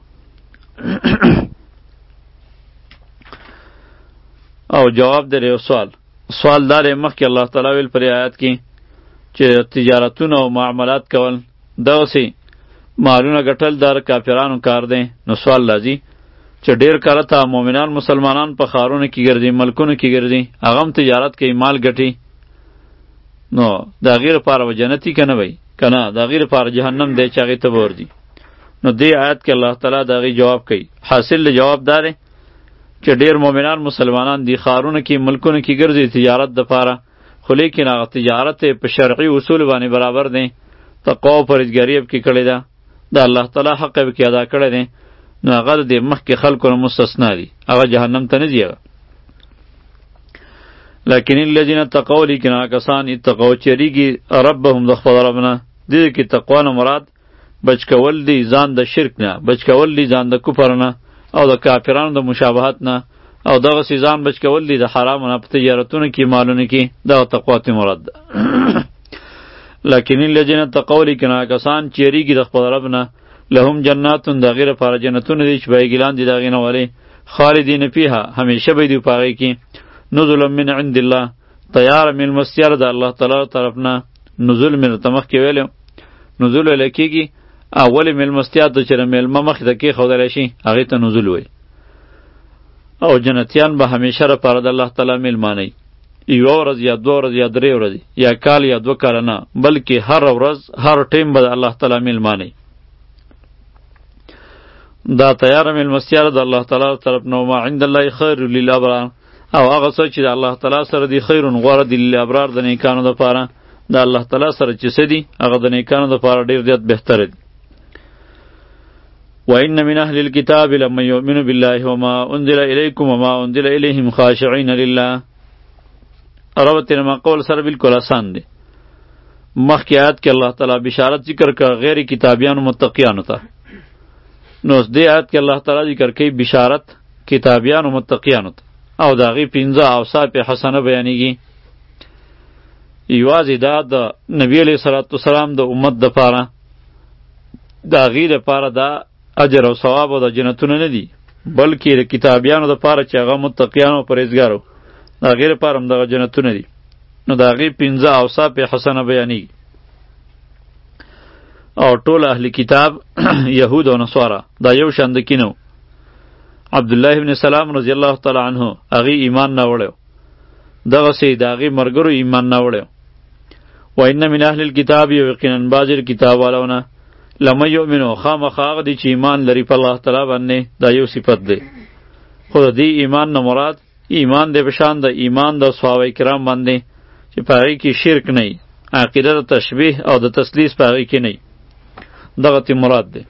او جواب دی یو سوال سوال دار مخکې الله تعالی ویل پر آیات کې چې تجارتونه او معاملات کول دغسې مالونه ګټل در کافرانو کار دی. نو سوال لازي چې ډیر کله ته مؤمنان مسلمانان په ښارونو کې ګرځي، ملکونو کې ګرځي، هغه هم تجارت کوي، مال ګټي، نو د هغې لپاره به جنتي که نه وی که نه د هغې لپاره جهنم دی چې هغې ته به ورځي. نو دې آیت کې الله تعالی د هغې جواب کوي. حاصل د جواب دا دی چې ډیر مؤمنان مسلمانان دی ښارونو کې ملکونو کې ګرځي تجارت دپاره، خو لیکن هغه تجارت په شرعي اصول باندې برابر دی، تقوا او پرهیزګاري یې پکې کړې ده، د الله تعالی حق یې پکې ادا کړی دی، نو هغه د مخکې خلکو نه مستثنا دي، هغه جهنم ته نه ځي. لکن الذین اتقوا لیکن هغه کسان اتقوا چې یریږي ربهم د خپل رب نه. دې کې تقوا نه مراد بچ کول دی ځان د شرک نه، بچ کول دی ځان د کفر نه او د کافرانو د مشابهت نه، او دغسې ځان بچ کول دی د حرامو نه په تجارتونو کې مالونو کې، دغه تقوا ته مراد ده. لکن الذین اتقوا لیکن هغه کسان چې یریږي د خپل رب نه لهم جناتون د هغې لپاره جنتونه دي چې بیګې لاندې د هغې نه ولې خالدین فیها همیشه به دي په هغې کې نزل من عند الله تیار میلمستیا د الله تعالی طرف نه. نزول مې ورته مخکې ویلی نزول ویلی کېږي اولې میلمستیا ته چې میلمه مخې ته کېښودلی شي هغې ته نزول وایي. او جنتیان به همیشه لپاره د الله تعالی میلمانه یوه ورځ یا دوه ورځ یا درې ورځې یا کال یا دوه کاله نه، بلکې هر ورځ هر ټیم به د الله تعالی میلمانه. دا تیاره میلمستیا د الله تعالی طرف نه ما عند الله خیر للابرار، او هغه څه چې د الله تعالی سره دی خیرون غوره دی للابرار د نیکانو دپاره. د الله تعالی سره چې څه دي هغه د نیکانو دپاره ډېر زیات بهتره دي. وإن من أهل الكتاب لمن يؤمن بالله وما أنزل إليكم وما أنزل إليهم خاشعين لله. ربط ما قول سره بالکل آسان دی. مخکې آیات کې الله تعالی بشارت ذکر کړ غیر کتابیانو متقیانو ته، نو دې آیات کې الله تعالی ذکر کوي بشارت کتابیانو متقیانو ته، او د هغې پنځه اوصاف حسنه بیانېږي. یوازې دا د نبی علیه صلات وسلام د امت دپاره د هغې دپاره دا اجر او ثواب او د جنتونه نه دي، بلکې د کتابیانو دپاره چې هغه متقیانو او پرهیزګارو د هغې لپاره هم دغه جنتونه دي. نو د هغې پنځه اوصاف حسنه بیانېږي. او ټول اهل کتاب یهود او نصارا دا یو شان د کینو. عبدالله ابن سلام رضی الله تعالی عنه هغې ایمان نه وړی، دغسې د هغې ملګرو ایمان نه وړی. و ان من اهل الکتاب یو یقینا بعضې کتاب والو نه لمن یؤمنو خامخا هغه دی چې ایمان لري په الله تعالی باندې، دا یو صفت دی. خو د دې ایمان نه مراد ایمان دی په شان د ایمان د صحابه کرام باندې چې په هغې کې شرک نه وي، عقیده د تشبیه او د تثلیث په هغې کې نه وي، دغه تی مراد دی.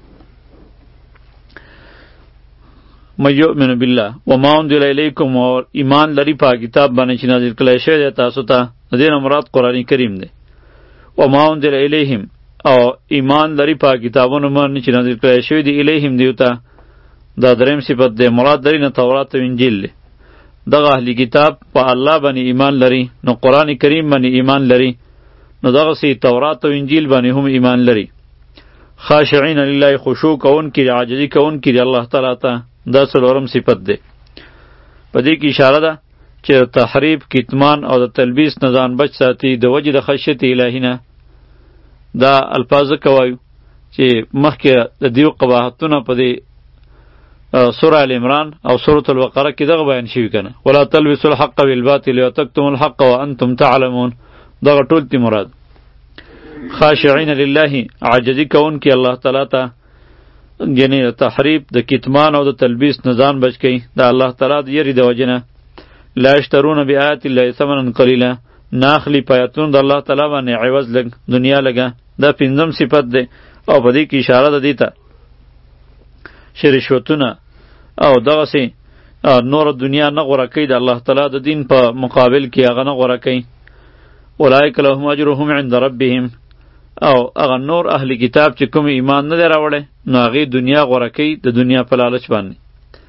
من یؤمن بالله وما انزل الیکم، او ایمان لري په کتاب باندې چې نازل کړی شوی دی تاسو ته، د دې نه مراد قرآن کریم دی. وما انزل الیهم، او ایمان لري په کتابونو باندې چې نازل کړی شوی دی الیهم دیو ته، دا دریم صفت دی. مراد لري نه تورات او انجیل دی. دغه اهلی کتاب په الله باندې ایمان لري، نو قرآن کریم باندې ایمان لري، نو دغسې تورات او انجیل باندې هم ایمان لري. خاشعین لله، خشوع کوونکي عاجزي کوونکي دی الله تعالی ته، دا څلورم صفت دی. په دې کې اشاره ده چې تحریف، کتمان او د تلبیس نه ځان بچ ساتي د وجې د خشیت الهي نه. دا الفاظ کوایو چې مخکې د دیو قباحتونه په دې سوره ال عمران او سوره البقره کې دغه بیان شوي کنه، ولا تلبسوا الحق بالباطل وتكتموا الحق وانتم تعلمون، دغه ټول تی مراد. خاشعین لله، عاجزي کوونکي الله تعالی ته، یعنی تحریف د کتمان او د تلبیس نه ځان بچ کوي د الله تعالی د یری د وجې نه. لا یشترون بآیات الله ثمنا قلیلا، نه اخلي په آیاتونو د الله تعالی باندې عوض لږ دنیا لږه. دا پنځم صفت دی. او په دې کې اشاره ده دې ته چې رشوتونه او دغسې نور دنیا نه غوره کوي د الله تعالی د دین په مقابل کې هغه نه غوره کوي. اولئک لهم اجرهم عند ربهم، او هغه نور اهل کتاب چې کوم ایمان نه دی راوړی نو هغې دنیا غوره کوي د دنیا په لالچ باندې.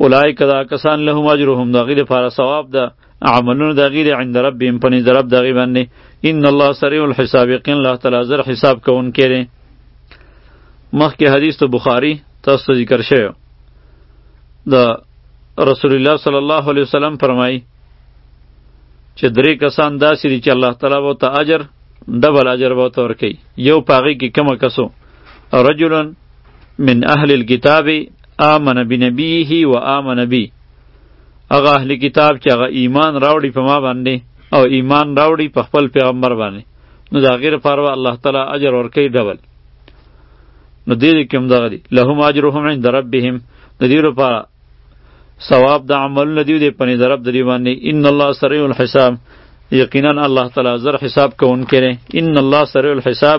اولئک دا کسان لهم اجرهم دا غیر لپاره ثواب ده عملونه دا غیر عند ربهم پنځ رب دا غیر باندې ان الله سریع الحساب یقین الله تعالی زر حساب کوونکی دی. مخکې حدیث ته بخاری تاسو ته ذکر شوی د رسول الله صلی الله علیه وسلم فرمایي چې درې کسان داسې دي چې الله تعالی به ورته اجر ډبل اجر به ورته ورکوي. یو په هغې کې کومه کسو رجل من اهل الكتاب آمن بنبیه و آمن بی، هغه اهل کتاب چې هغه ایمان راوړي په ما باندې او ایمان راوړي په خپل پیغمبر باندې، نو د هغې لپاره الله تعالی اجر ورکوي ډبل. نو دې کې هم دغه دي لهم اجرهم عند ربهم، د دې لپاره ثواب د عملونه دی په نظر رب د دې باندې. ان الله سریع الحساب یقینا الله تعالی زر حساب کوونکی دی. ان الله سریع الحساب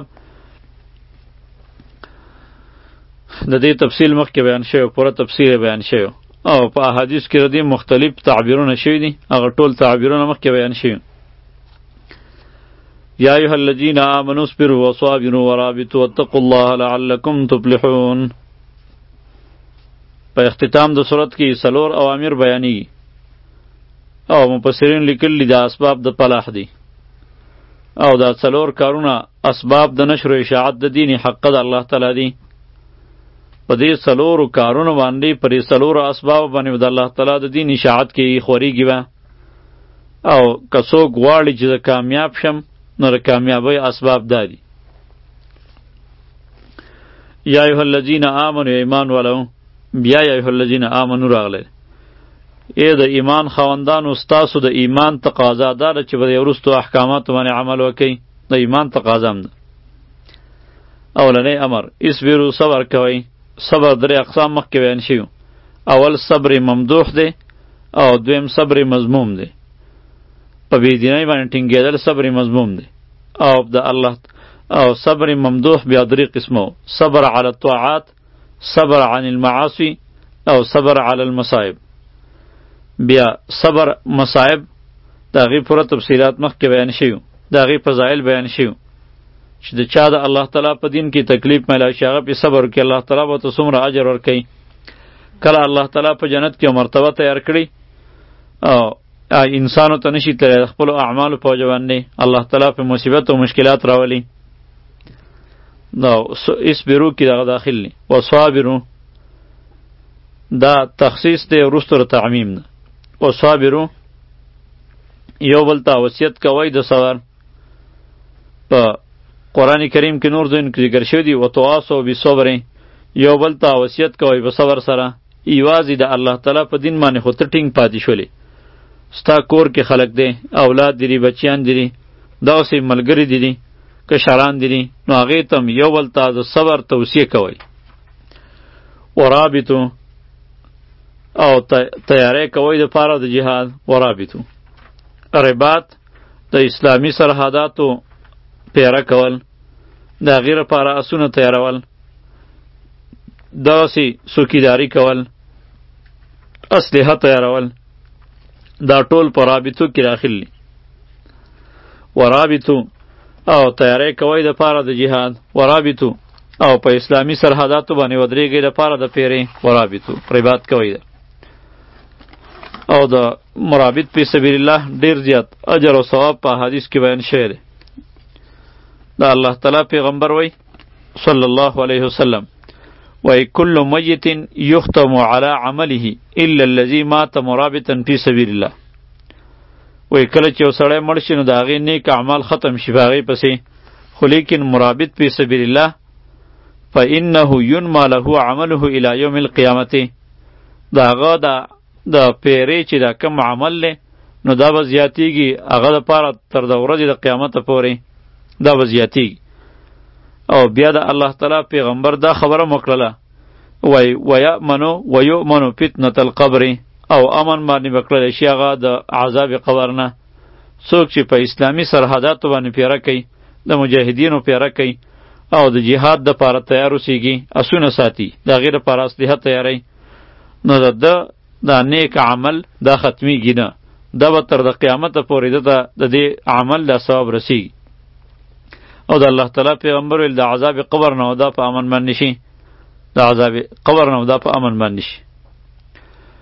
د دې تفصیل مخکې بیان شوی، پوره تفصیل بیان شوی او په احادیث کې د دې مختلف تعبیرونه شوي دي، هغه ټول تعبیرونه مخکې بیان شوي. یا ایها الذین آمنوا اصبروا وصابروا ورابطوا واتقوا الله لعلکم تفلحون. په اختتام د صورت کې څلور اوامر بیانېږي او مفسرین لیکلي دا اسباب د فلاح دي او دا څلور کارونه اسباب د نشر و اشاعت د دین حق د الله تعالی دي. په دې څلورو کارونو باندې په دې څلورو اسباب باندې د الله تعالی د دین اشاعت کې خورېږي به او که څوک غواړي چې زه کامیاب شم نو د کامیابۍ اسباب دا دي. یا ایها الذین آمنوا ایمان ولو بیا یا ایها الذین آمنوا راغلی. ای د ایمان خاوندانو ستاسو د ایمان تقاضا دا ده چې به د وروستو احکاماتو باندې عمل وکئ، د ایمان تقاضا هم ده. اولنی امر اصبروا صبر کوئ. صبر درې اقسام مخکې بیان شوي. اول صبر ممدوح دی او دویم صبر مذموم دی. په بېدینۍ باندې ټینګېدل صبر مذموم دی او د الله او صبر ممدوح بیا درې قسمو: صبر علی الطاعات، صبر عن المعاصی او صبر علی المصائب. بیا صبر مصائب د هغې پوره تفصیلات مخکې بیان شوي، د هغې فضایل بیان شوي چې د چا د الله تعالی په دین کې تکلیف میلاوي شي هغه پې صبر وکړي، الله تعالی به ورته څومره اجر ورکوي. کله الله تعالی په جنت کې مرتبه تیار کړي او انسانو ته نشي تللی د خپلو اعمالو په وجه باندې الله تعالی په مصیبت او مشکلات راولي. دا اصبرو کې دغه داخل دی. وصابرو دا تخصیص دی وروستو د تعمیم ده. وصابرو یو بل ته وصیت کوئ د صبر. په قرآن کریم کې نور ځایونو کې ذکر شوي دي وتواصوا بالصبر، یو بل ته وصیت کوئ په صبر سره. یوازې د الله تعالی په دین باندې خو ته ټینګ پاتې شولې، ستا کور کې خلک دی، اولاد دی، بچیان دی، دغسې ملګري دي دي کشران دي نو هغې ته هم یو بل ته د صبر توصیه کوئ. ورابطو او تیاری کوئ دپاره د جهاد. ورابطو رباط د اسلامي سرحداتو پیره کول، د هغې لپاره اسونه تیارول، دغسې څوکیداري کول، اسلحه تیارول، دا ټول په رابطو کې داخل دي. ورابطو او تیاری کوئ دپاره د جهاد. ورابطو او په اسلامي سرحداتو باندې ودرېږئ دپاره د پیرې. ورابطو رباط کوئ ده. او د مرابط فی سبیل الله ډیر زیات اجر او ثواب په حدیث کې بیان شوی دی. دا الله تعالی پیغمبر وی صلی الله علیه وسلم وی کل میت یختم علی عمله الا الذی مات مرابطا فی سبیل الله. وی کله چې یو سړی مړ شي نو د هغې نیک اعمال ختم شي په هغې پسې، خو لیکن مرابط فی سبیل الله فانه ینما له عمله الی یوم القیامة، د هغه د پیرې چې دا کم عمل دی نو دا به زیاتیږي هغه دپاره تر د ورځې د قیامته پورې دا به زیاتیږي. او بیا د الله تعالی پیغمبر دا خبره مکړله وی ویأمنو ویؤمنو فتنة القبر، او امن باندې بکړلی شي هغه د عذاب قبر نه. څوک چې په اسلامي سرحداتو باندې پیره کوي، د مجاهدینو پیره کوي او د جهاد دپاره تیار اوسیږي، اسونه ساتي، د هغې دپاره اسلحه تیاروي، نو د ده دا نیک عمل دا ختمیږي نه، دا به تر د قیامته پورې ده د دې عمل دا ثواب رسیږي. او د الله تعالی پیغمبر ویل د عذاب قبر نه دا په امن باندې شي، د عذاب قبر نه دا په امن باندې شي.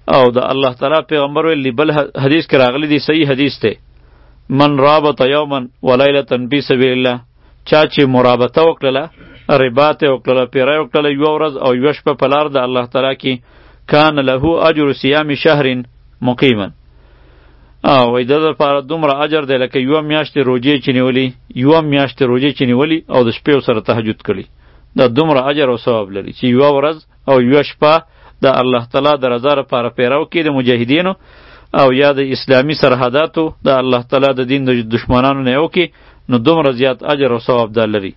او د الله تعالی پیغمبر ویلی بل حدیث کې راغلی دی صحیح حدیث ته من رابط یوما ولیلة فی سبیل الله چا چې مرابطه وکړله رباط وکړله پیری وکړله یوه ورځ او یوه شپه په لار د الله تعالی کې کان له اجر صیام شهر مقیما او وای د لپاره دومره اجر دی لکه یوه میاشتې روجې چې نیولي یوه میاشتې روجې چې نیولي او د شپې سره تهجد کړي دا دومره اجر او ثواب لري چې یوه ورځ او یوه شپه د الله تعالی د رضا لپاره پیرو کې د مجاهدینو او یا د اسلامی سرحداتو د الله تعالی د دین د دشمنانو نه یو کې نو دومره زیات اجر او ثواب دا لري.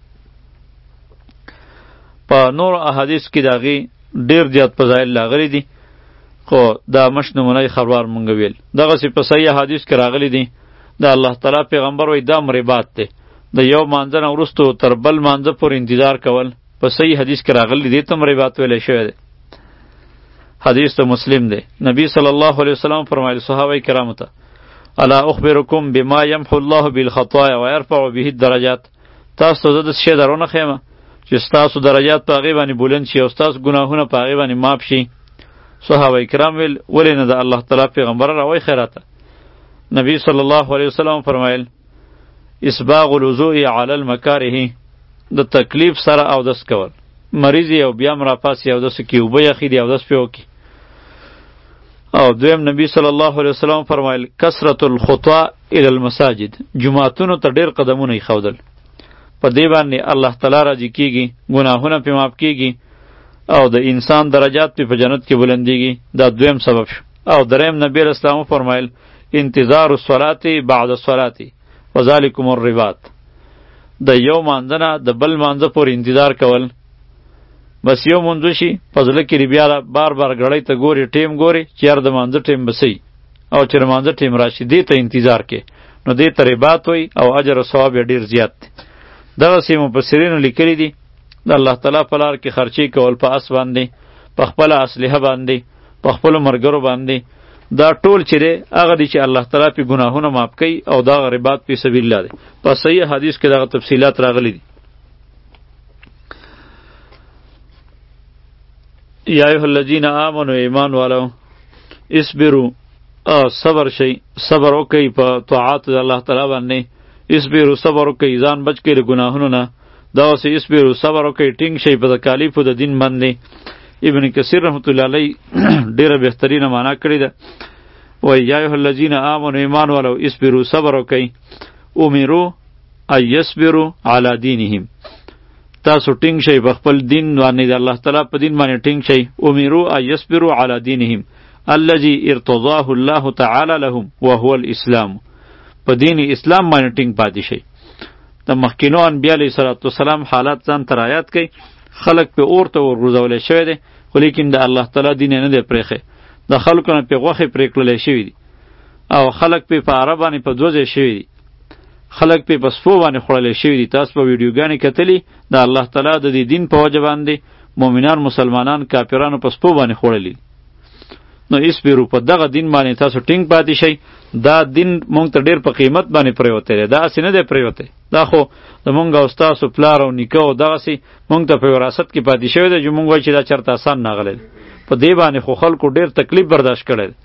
په نور احادیث کې د هغې ډېر زیات فضایل راغلي دي خو دا مش نمونه خبر مونږ ویل. دغسې په صحیح حدیث کې راغلی دي د الله تعالی پیغمبر وایي دا مرباط دی د یو مانځه نه وروستو تر بل مانځه پورې انتظار کول په صحیح حدیث کې راغلی دی ته مرباط ویلی شوی دی. حدیث ته مسلم دی. نبی صلی الله علیه وسلم فرمایل صحابه کرامو ته الا اخبرکم بما یمحو الله بالخطایا ويرفع به الدرجات تاسو ته د شی درونه خیمه چې ستاسو درجات په هغې باندې بلند شي او ستاسو ګناهونه په هغې باندې معاف شي. صحابه کرام ویل ولې نه د الله تعالی پیغمبر راوی خیراته. نبی صلی الله علیه وسلم فرمایل اسباغ الوضوء علی المکاره د تکلیف سره اودس کول مریض او بیا م راپاسی اودس کې اوبه یخې دي اودس پې وکړي. او دویم نبی صلی الله علیه وسلم فرمایل کثرة الخطا الی المساجد جماعتونو ته ډېر قدمونه ایښودل په دې باندې الله تعالی راضي کیږي ګناهونه پې معاف کیږي او د انسان درجات پې په جنت کې بلندیږي. دا دویم سبب شو. او دریم نبی علیه السلام فرمایل انتظار الصلاة بعد الصلاة وذلکم الرباط د یو مانځه نه د بل مانځه پورې انتظار کول بس یو منځو شي په زړه کې بیا بار بار ګړۍ ته ګوري ټیم ګوري چې یار د مانځه ټیم بسئ او چې د مانځه ټیم راشي دې ته انتظار کې نو دې ته رباط وایي او اجر او ثواب یې ډېر زیات دی. دغسې مفسرینو لیکلي دي د الله تعالی په لار کې خرچې کول په اس باندې په خپله اسلحه باندې په خپلو ملګرو باندې دا ټول چې دی هغه دی چې الله تعالی پې ګناهونه معاف کوي او دغه رباط فی سبیل الله دی. په صحیح حدیث کې دغه تفصیلات راغلي دي. یا ایها الذین آمنوا ایمان والو اصبروا صبر شئ صبر وکئ په طاعات د الله تعالی باندې اصبروا صبر وکئ ځان بچ کئ له ګناهونو نه دغسې اصبروا صبر وکئ ټینګ شئ په تکالیفو د دین باندې. ابن کثیر رحمت الله علیه ډیره بهترینه معنا کړې ده وایي یا ایها الذین آمنوا ایمان والو اصبروا صبر وکئ امروا ان یصبروا علی دینهم تاسو ټینګ شئ په خپل دین باندې د الله تعالی په دین باندې ټینګ شئ امروا ان یصبروا علی دینهم الذي ارتضاه الله تعالی لهم وهو الاسلام په دین اسلام باندې ټینګ پاتې شئ. د مخکینو انبیا علیه صلوات والسلام حالات ځان ته رعایت کوي خلق په اور ته ورغورځولی شوی دی خو لیکن د الله تعالی دین یې نه دی پرېښی د خلکو نه پې غوښې پرې کړلی شوي دي او خلک پې په عره باندې په دوه ځای شوي دي خلک پې په سپو باندې خوړلی شوي دي. تاسو په ویډیوګانې کتلي د الله تعالی د دې دین په وجه باندې مؤمنان مسلمانان کافرانو په سپو باندې خوړلي. نو اصبروا په دغه دین باندې تاسو ټینګ پاتې شئ. دا دین مونږ ته ډېر په قیمت باندې پرېوتی دی دا هسې نه دی پرېوتی دا خو زمونږ او ستاسو پلار او نیکه او دغسې مونږ ته په وراثت کې پاتې شوی دی چې مونږ وایو چې دا چېرته اسان ناغلی دی په دې باندې خو خلکو ډېر تکلیف برداشت کړی دی.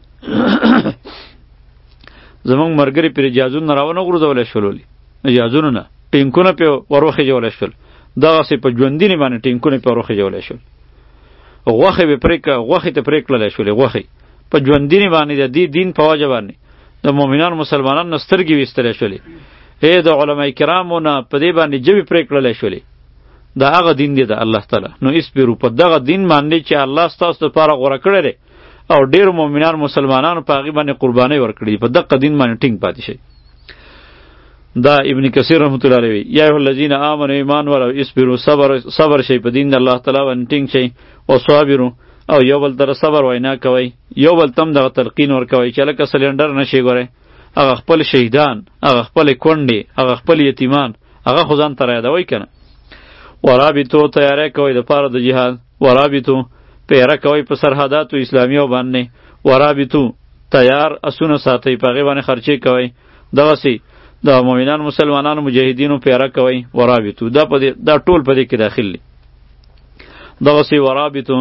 زمونږ ملګري پرې جهازونه راونه غورځولی شول ولې جهازونو نه ټینکونه پې ور وخېجولی شول دغسې په ژوندینې باندې ټینکونه پې ور وخېجولی شول غوښې به پرې غوښې ته پرې کړلی شولې غوښې په ژوندینې باندې د دې دین په وجه باندې د مؤمنانو مسلمانانو نه سترګې ویستلی شولې ای د علما کرامو نه په دې باندې ژبې پرې کړلی شولې دا هغه دین دی د الله تعالی. نو اصبرو په دغه دین باندې چې الله ستاسو دپاره غوره کړی دی او ډېرو مؤمنان مسلمانانو په هغې باندې قربانۍ ورکړي په دغه دین باندې ټینګ پاتې شئ. دا ابن کثیر رحمت الله علیه یا ایها الذین آمنوا ایمان والو اصبروا صبر صبر شئ په دین د الله تعالی باندې ټینګ شئ او صابروا او یو بل تر صبر وینا کوي یو بل تم دغه تلقین ورکوي چې لکه سلنډر نشي ګورئ هغه خپل شهیدان هغه خپل کونډې هغه خپل یتیمان هغه خو ځان ته رایادوئ که نه. ورابطو تیاری کوئ د پاره د جهاد ورابطو پیره کوئ په سرحداتو اسلامیو باندې ورابطو تیار اسونه ساتئ په هغې باندې خرچې کوئ دغسې د مؤمنان مسلمانانو مجاهدینو پیره کوئ ورابطو دا په دا ټول په دې کې داخل دي. دغسې ورابطو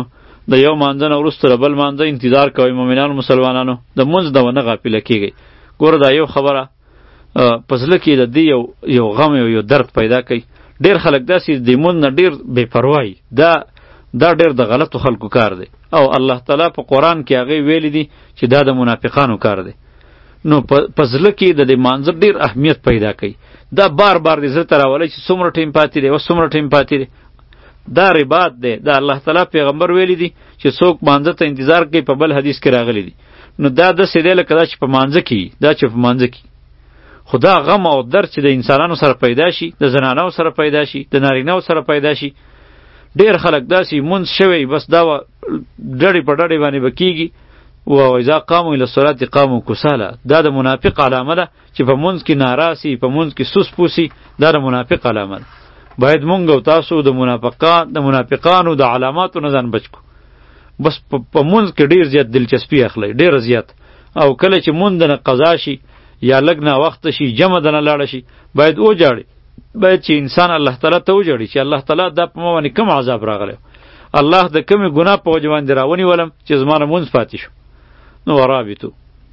د یو مانځه نه وروسته د بل مانځه انتظار کوئ مؤمنانو مسلمانانو د مونځ نه ونه غافله کیږئ. ګوره دا یو خبره په زړه کې د دې یو یو غم او یو درد پیدا کوي. ډېر خلک داسې د مونځ نه ډېر بې پروایي، دا دا ډېر د غلطو خلکو کار دی او الله تعالی په قرآن کې هغې ویلی دي چې دا د منافقانو کار دی. نو په زړه کې د دې مانځه ډېر اهمیت پیدا کوي. دا بار بار دې زړه ته راولئ چې څومره ټیم پاتې دی، اوس څومره ټیم پاتې دی. دا رباط دی. دا الله تعالی پیغمبر ویلی دي چې څوک مانځه ته انتظار کوي، په بل حدیث کې راغلی دي. نو دا داسې دی لکه دا چې په مانځه کې دا چې په مانځه کې خو دا غم او درد چې د انسانانو سره پیدا شي، د زنانو سره پیدا شي، د نارینهو سره پیدا شي. ډېر خلک داسې مونځ شوی بس دا ډډې په ډډې باندې به کېږي و اذا قاموا الی الصلاة قاموا کسالا. دا د منافق علامه ده چې په مونځ کې ناراسي، په مونځ کې سوس پوسي، دا د منافق علامه ده. باید مونږ او تاسو د منافقان د منافقانو د علاماتو نه ځان بچ کو. بس په مونځ کې ډېر زیات دلچسپي اخلئ، ډېر زیات. او کله چې مونځ نه قضا شي یا لږ ناوخته شي، جمع دنه لاړه شي، باید وجاړي. باید چې انسان الله تعالی ته وجاړي چې الله تعالی دا په ما باندې کوم عذاب راغلی، الله د کومې ګناه په وجه باندې راونیولم چې زما نه مونځ پاتې شو. نو ورابطو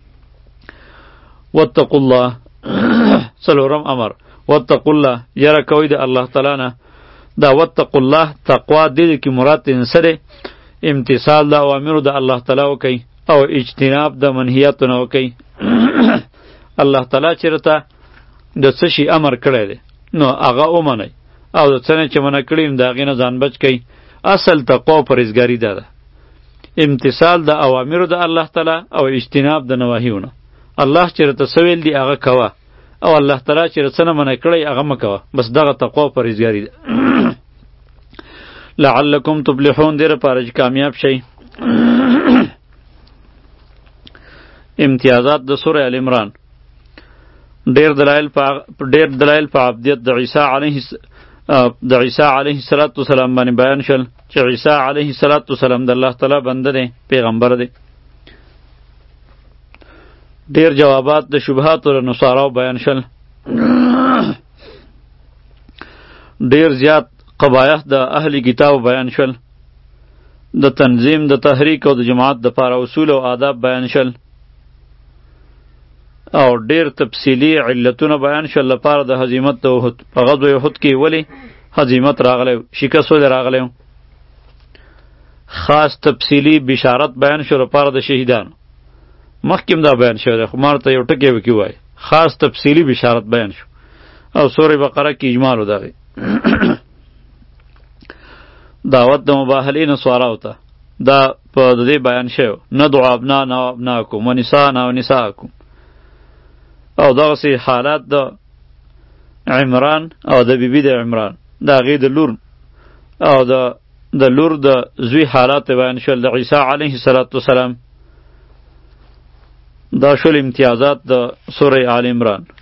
واتقوا الله څلورم امر واتقوا الله، یره کوئ د الله تعالی نه. دا واتقوا الله تقوا دې کې مراد ترې سره امتثال د اوامرو د الله تعالی وکئ او اجتناب د منهیاتو نه وکئ. الله تعالی چېرته د څه شي امر کړی دی نو هغه ومنئ او د څه نه چې منع کړي د هغې نه ځان بچ کئ. اصل تقوا او پرهیزګاري دا ده، امتثال د اوامرو د الله تعالی او اجتناب د نواهیو نه. الله چېرته څه ویل دي هغه کوه او الله تعالی چېرته څه نه منع کړی هغه مه کوه. بس دغه تقوا او پرهیزګاري ده. لعلکم تفلحون، دې لپاره چې کامیاب شئ. امتیازات د سوره ال عمران. ډیر دلایل په ډیر دلایل په عبدیت د عیسی علیه د عیسی علیه السلام باندې بیان شول چې عیسی علیه السلام د الله تعالی بنده دی، پیغمبر دی. ډیر جوابات د شبهات او نصاراو بیان شول. ډیر زیات قبایح د اهلی کتاب بیان شول. د تنظیم د تحریک او د جماعت د لپاره اصول او آداب بیان شول. او ډیر تفصیلی علتونه بیان شول لپاره د هزیمت د احد. په غزوه احد کې ولی هزیمت راغلی، شکست ولې راغلی. خاص تفصیلی بشارت بیان شو لپاره د شهیدانو. مخکې دا بیان شوی دی خو ما ورته یو ټکی وکي وایي. خاص تفصیلی بشارت بیان شو او سوره بقره کې اجمال و دغې دعوت د مباهلې نصاراو ته دا په دې بیان شوی. ندعو ابناءنا و ابناءکم و نساءنا و نساءکم. او دغسې حالات د عمران او د بیبي د عمران د هغې د لور او د د لور د زوی حالات بیان شول د عیسی علیه السلام. دا شول امتیازات د سوره آل عمران.